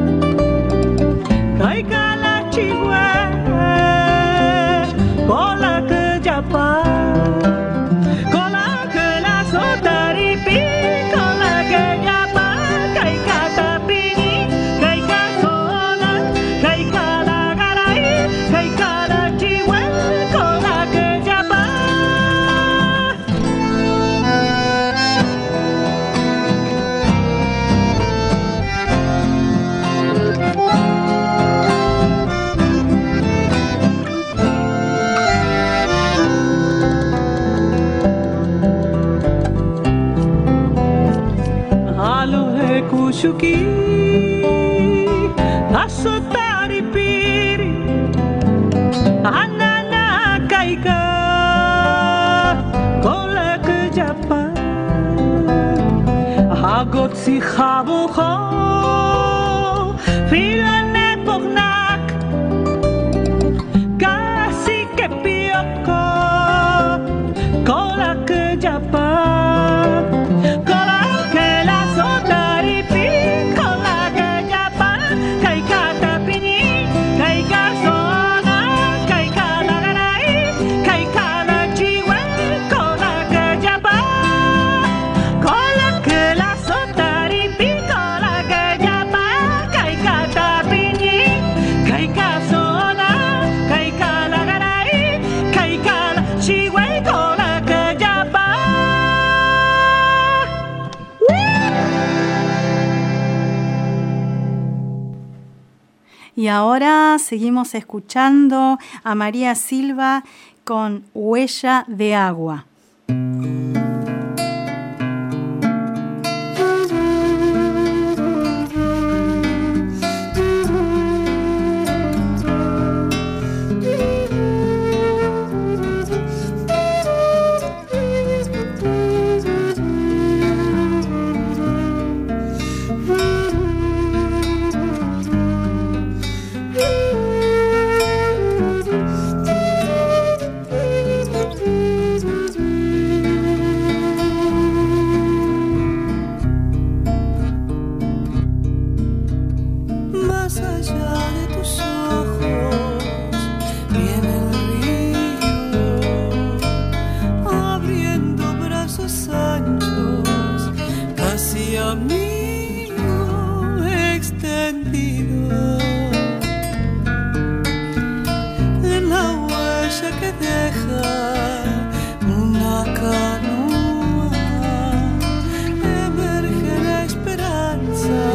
kai kana chiwe kola ke japa Shuki asotari piri anana kaika kola ke japa hagot si khabo filane pognak kasi ke pioko kola ke japa Y ahora seguimos escuchando a María Silva con Huella de Agua. Emerge la esperanza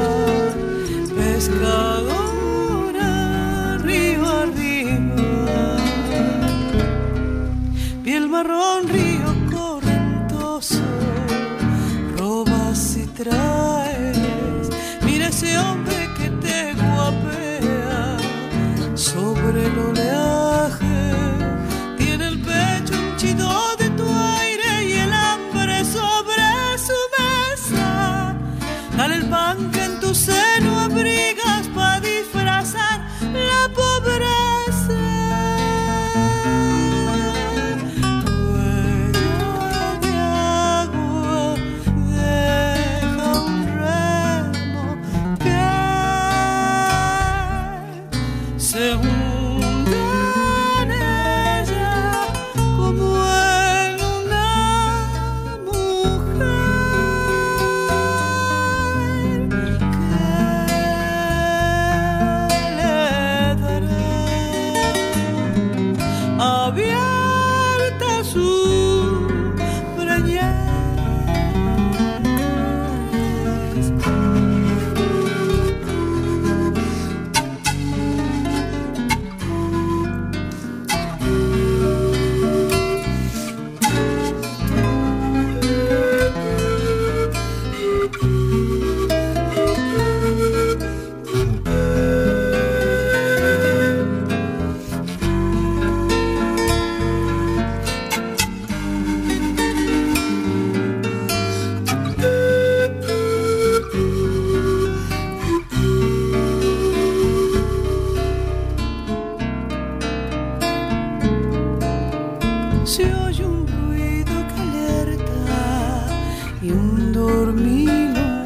y un dormilón,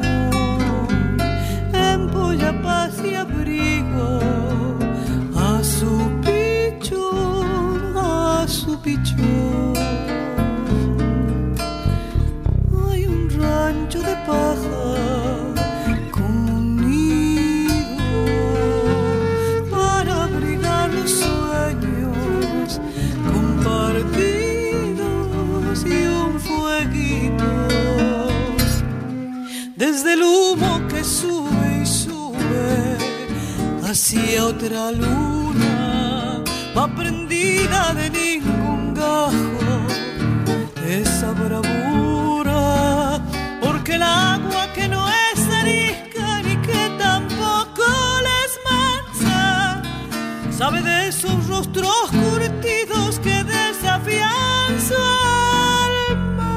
empolla paz y abrigo a su pichón, a su pichón. Hay un rancho de paja con un nido para abrigar los sueños compartidos y un fueguito. Desde el humo que sube y sube hacia otra luna, va prendida de ningún gajo esa bravura, porque el agua que no es arisca ni que tampoco les mansa, sabe de esos rostros curtidos que desafían su alma.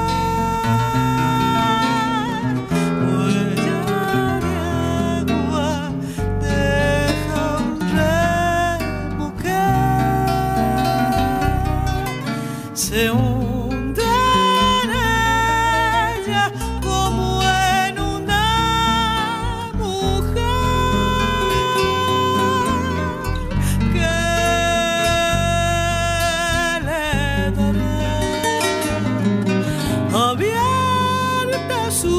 Huella de agua deja un remo que se hunde en ella como en una mujer. Que le daré abierta su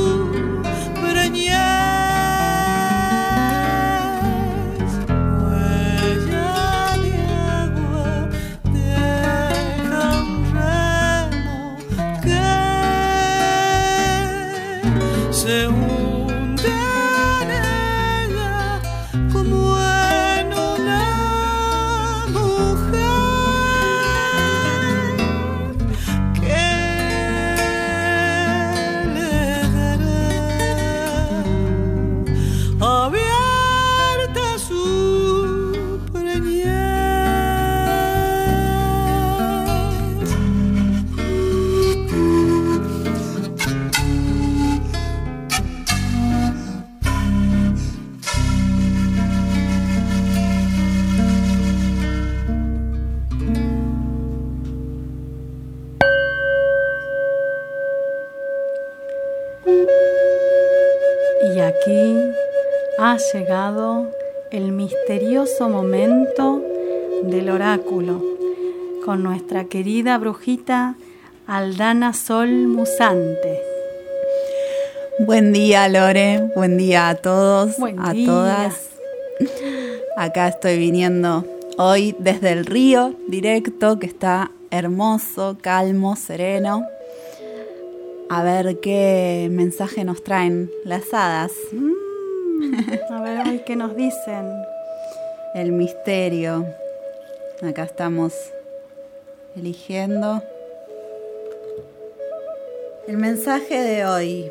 preñez? Huella de agua deja un remo que se hunde en ella como en una mujer. Que le daré abierta su preñez. Y aquí ha llegado el misterioso momento del oráculo con nuestra querida brujita Aldana Sol Musante. Buen día, Lore. Buen día a todos, Buen a día. todas. Acá estoy viniendo hoy desde el río directo, que está hermoso, calmo, sereno. A ver qué mensaje nos traen las hadas. A ver hoy qué nos dicen. El misterio. Acá estamos eligiendo el mensaje de hoy.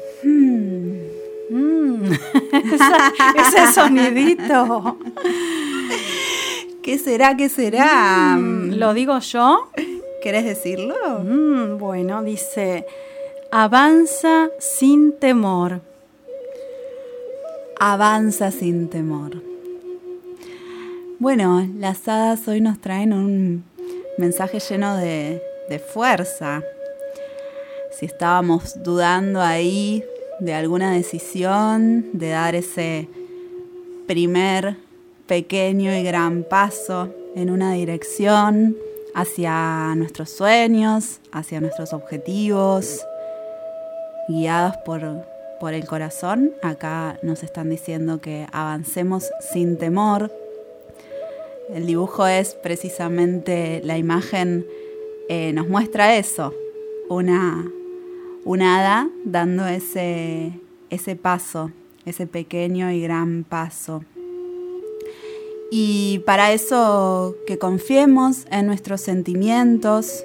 Ese sonidito. ¿Qué será? ¿Qué será? ¿Lo digo yo? ¿Querés decirlo? Bueno, dice: avanza sin temor. Avanza sin temor. Bueno, las hadas hoy nos traen un mensaje lleno de fuerza. Si estábamos dudando ahí de alguna decisión, de dar ese primer pequeño y gran paso en una dirección hacia nuestros sueños, hacia nuestros objetivos, guiados por el corazón, acá nos están diciendo que avancemos sin temor. El dibujo es precisamente, la imagen nos muestra eso, una hada dando ese paso, ese pequeño y gran paso. Y para eso que confiemos en nuestros sentimientos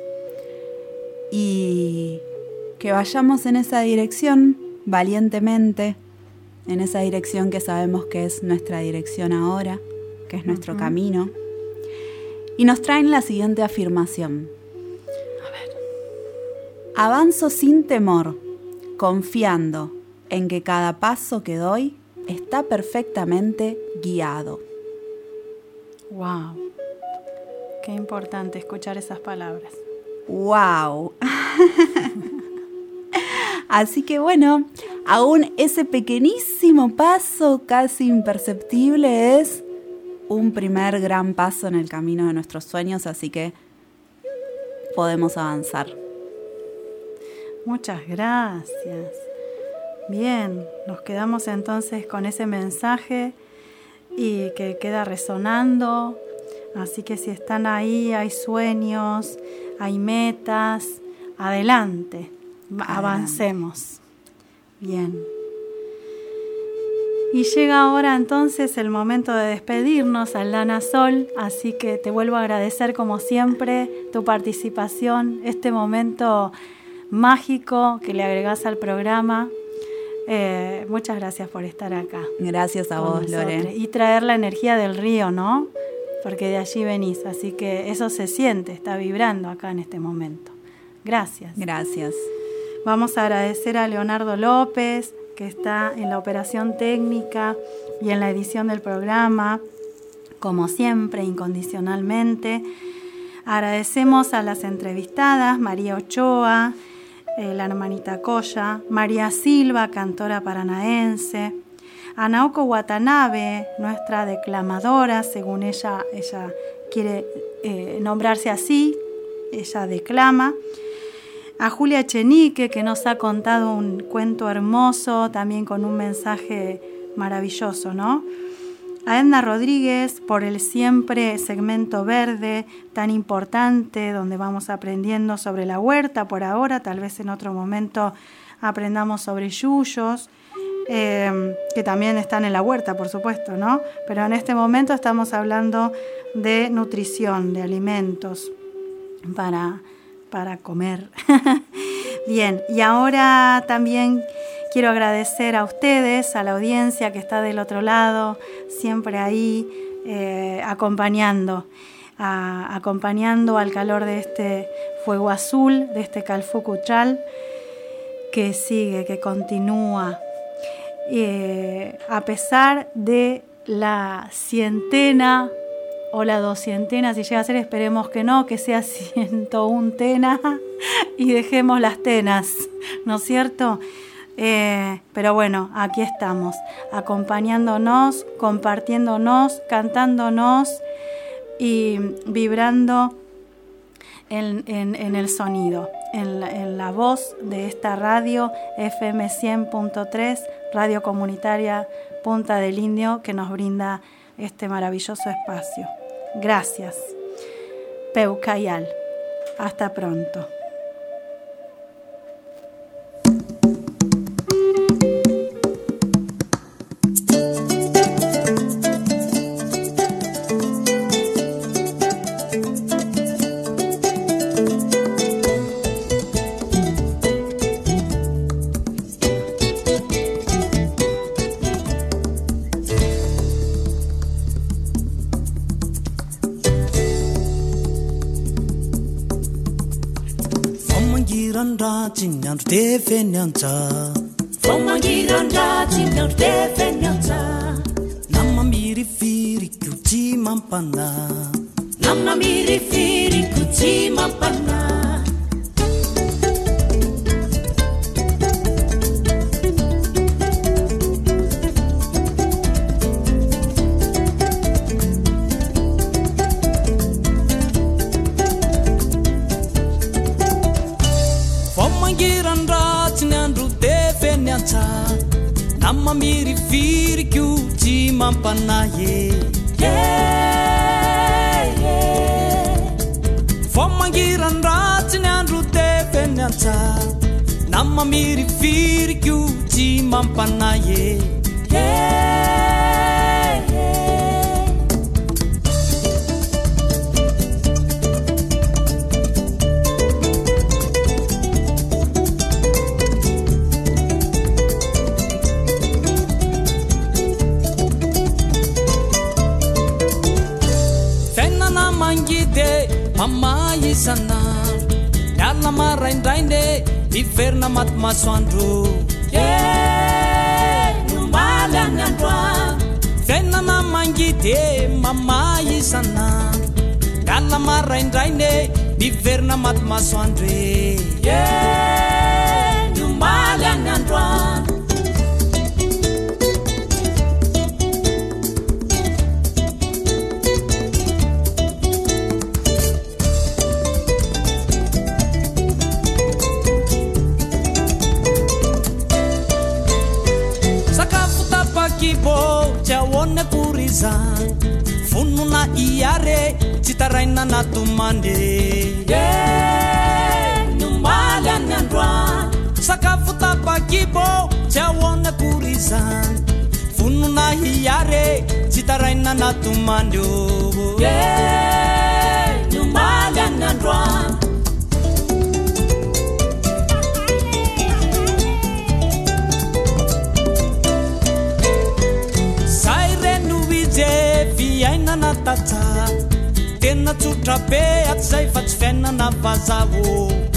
y que vayamos en esa dirección valientemente, en esa dirección que sabemos que es nuestra dirección ahora, que es nuestro camino. Y nos traen la siguiente afirmación. A ver. Avanzo sin temor, confiando en que cada paso que doy está perfectamente guiado. Wow. Qué importante escuchar esas palabras. Wow. Así que bueno, aún ese pequeñísimo paso casi imperceptible es un primer gran paso en el camino de nuestros sueños, así que podemos avanzar. Muchas gracias. Bien, nos quedamos entonces con ese mensaje y que queda resonando. Así que si están ahí, hay sueños, hay metas, adelante, avancemos. Bien. Y llega ahora entonces el momento de despedirnos, Aldana Sol, así que te vuelvo a agradecer como siempre tu participación, este momento mágico que le agregás al programa. Muchas gracias por estar acá. Gracias a vos, Lore. Y traer la energía del río, ¿no? Porque de allí venís, así que eso se siente, está vibrando acá en este momento. Gracias. Gracias. Vamos a agradecer a Leonardo López, que está en la operación técnica y en la edición del programa, como siempre, incondicionalmente. Agradecemos a las entrevistadas, María Ochoa, la hermanita Coya, María Silva, cantora paranaense, a Naoko Watanabe, nuestra declamadora, según ella quiere nombrarse así, ella declama, a Julia Echenique, que nos ha contado un cuento hermoso, también con un mensaje maravilloso, ¿no? A Edna Rodríguez por el siempre segmento verde tan importante, donde vamos aprendiendo sobre la huerta por ahora, tal vez en otro momento aprendamos sobre yuyos, que también están en la huerta, por supuesto, ¿no? Pero en este momento estamos hablando de nutrición, de alimentos para comer. Bien, y ahora también quiero agradecer a ustedes, a la audiencia que está del otro lado, siempre ahí acompañando al calor de este fuego azul, de este Calfucutral, que sigue, que continúa. A pesar de la 100ª o la 200ª, si llega a ser, esperemos que no, que sea 101 tena y dejemos las tenas, ¿no es cierto? Pero bueno, aquí estamos, acompañándonos, compartiéndonos, cantándonos y vibrando en el sonido, en la voz de esta radio FM 100.3, Radio Comunitaria Punta del Indio, que nos brinda este maravilloso espacio. Gracias. Peucayal. Hasta pronto. Nama mi rifiri kuchi mampana, nama mi rifiri kuchi mampana. Nama mi rifiri kuchi mampana ye. Fomangiran ratini andro defenyancha. Nama mi rifiri kuchi mampana ye. Mama yisanar, yalla marain rainde, iferna mat maswandro. Numbala nyandwa, fena na mangite, mama yisanar, yalla marain rainde, iferna mat maswandre. Numbala ahoana kory zany vonona iare tsy taraina natomande nomaly any androany sakafo tapakibo tsy ahoana kory zany vonona iare tsy taraina natomande nomaly any androany fiainana tata tena tsotra be aty zay fa tsy fiainana vazavo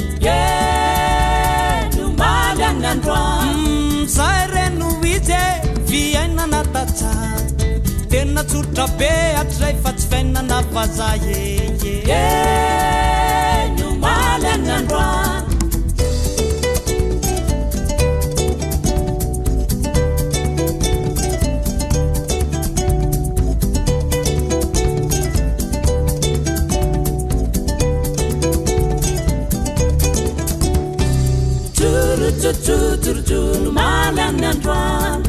nomaly any androany zay reno izy fiainana tata tena tsotra be aty zay fa tsy fiainana vaza nomaly any androany nomaly any androany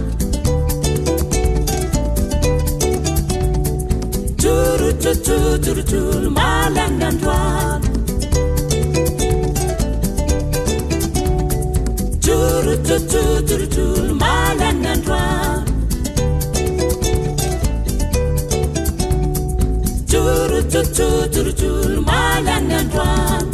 nomaly any androany nomaly any androany nomaly any androany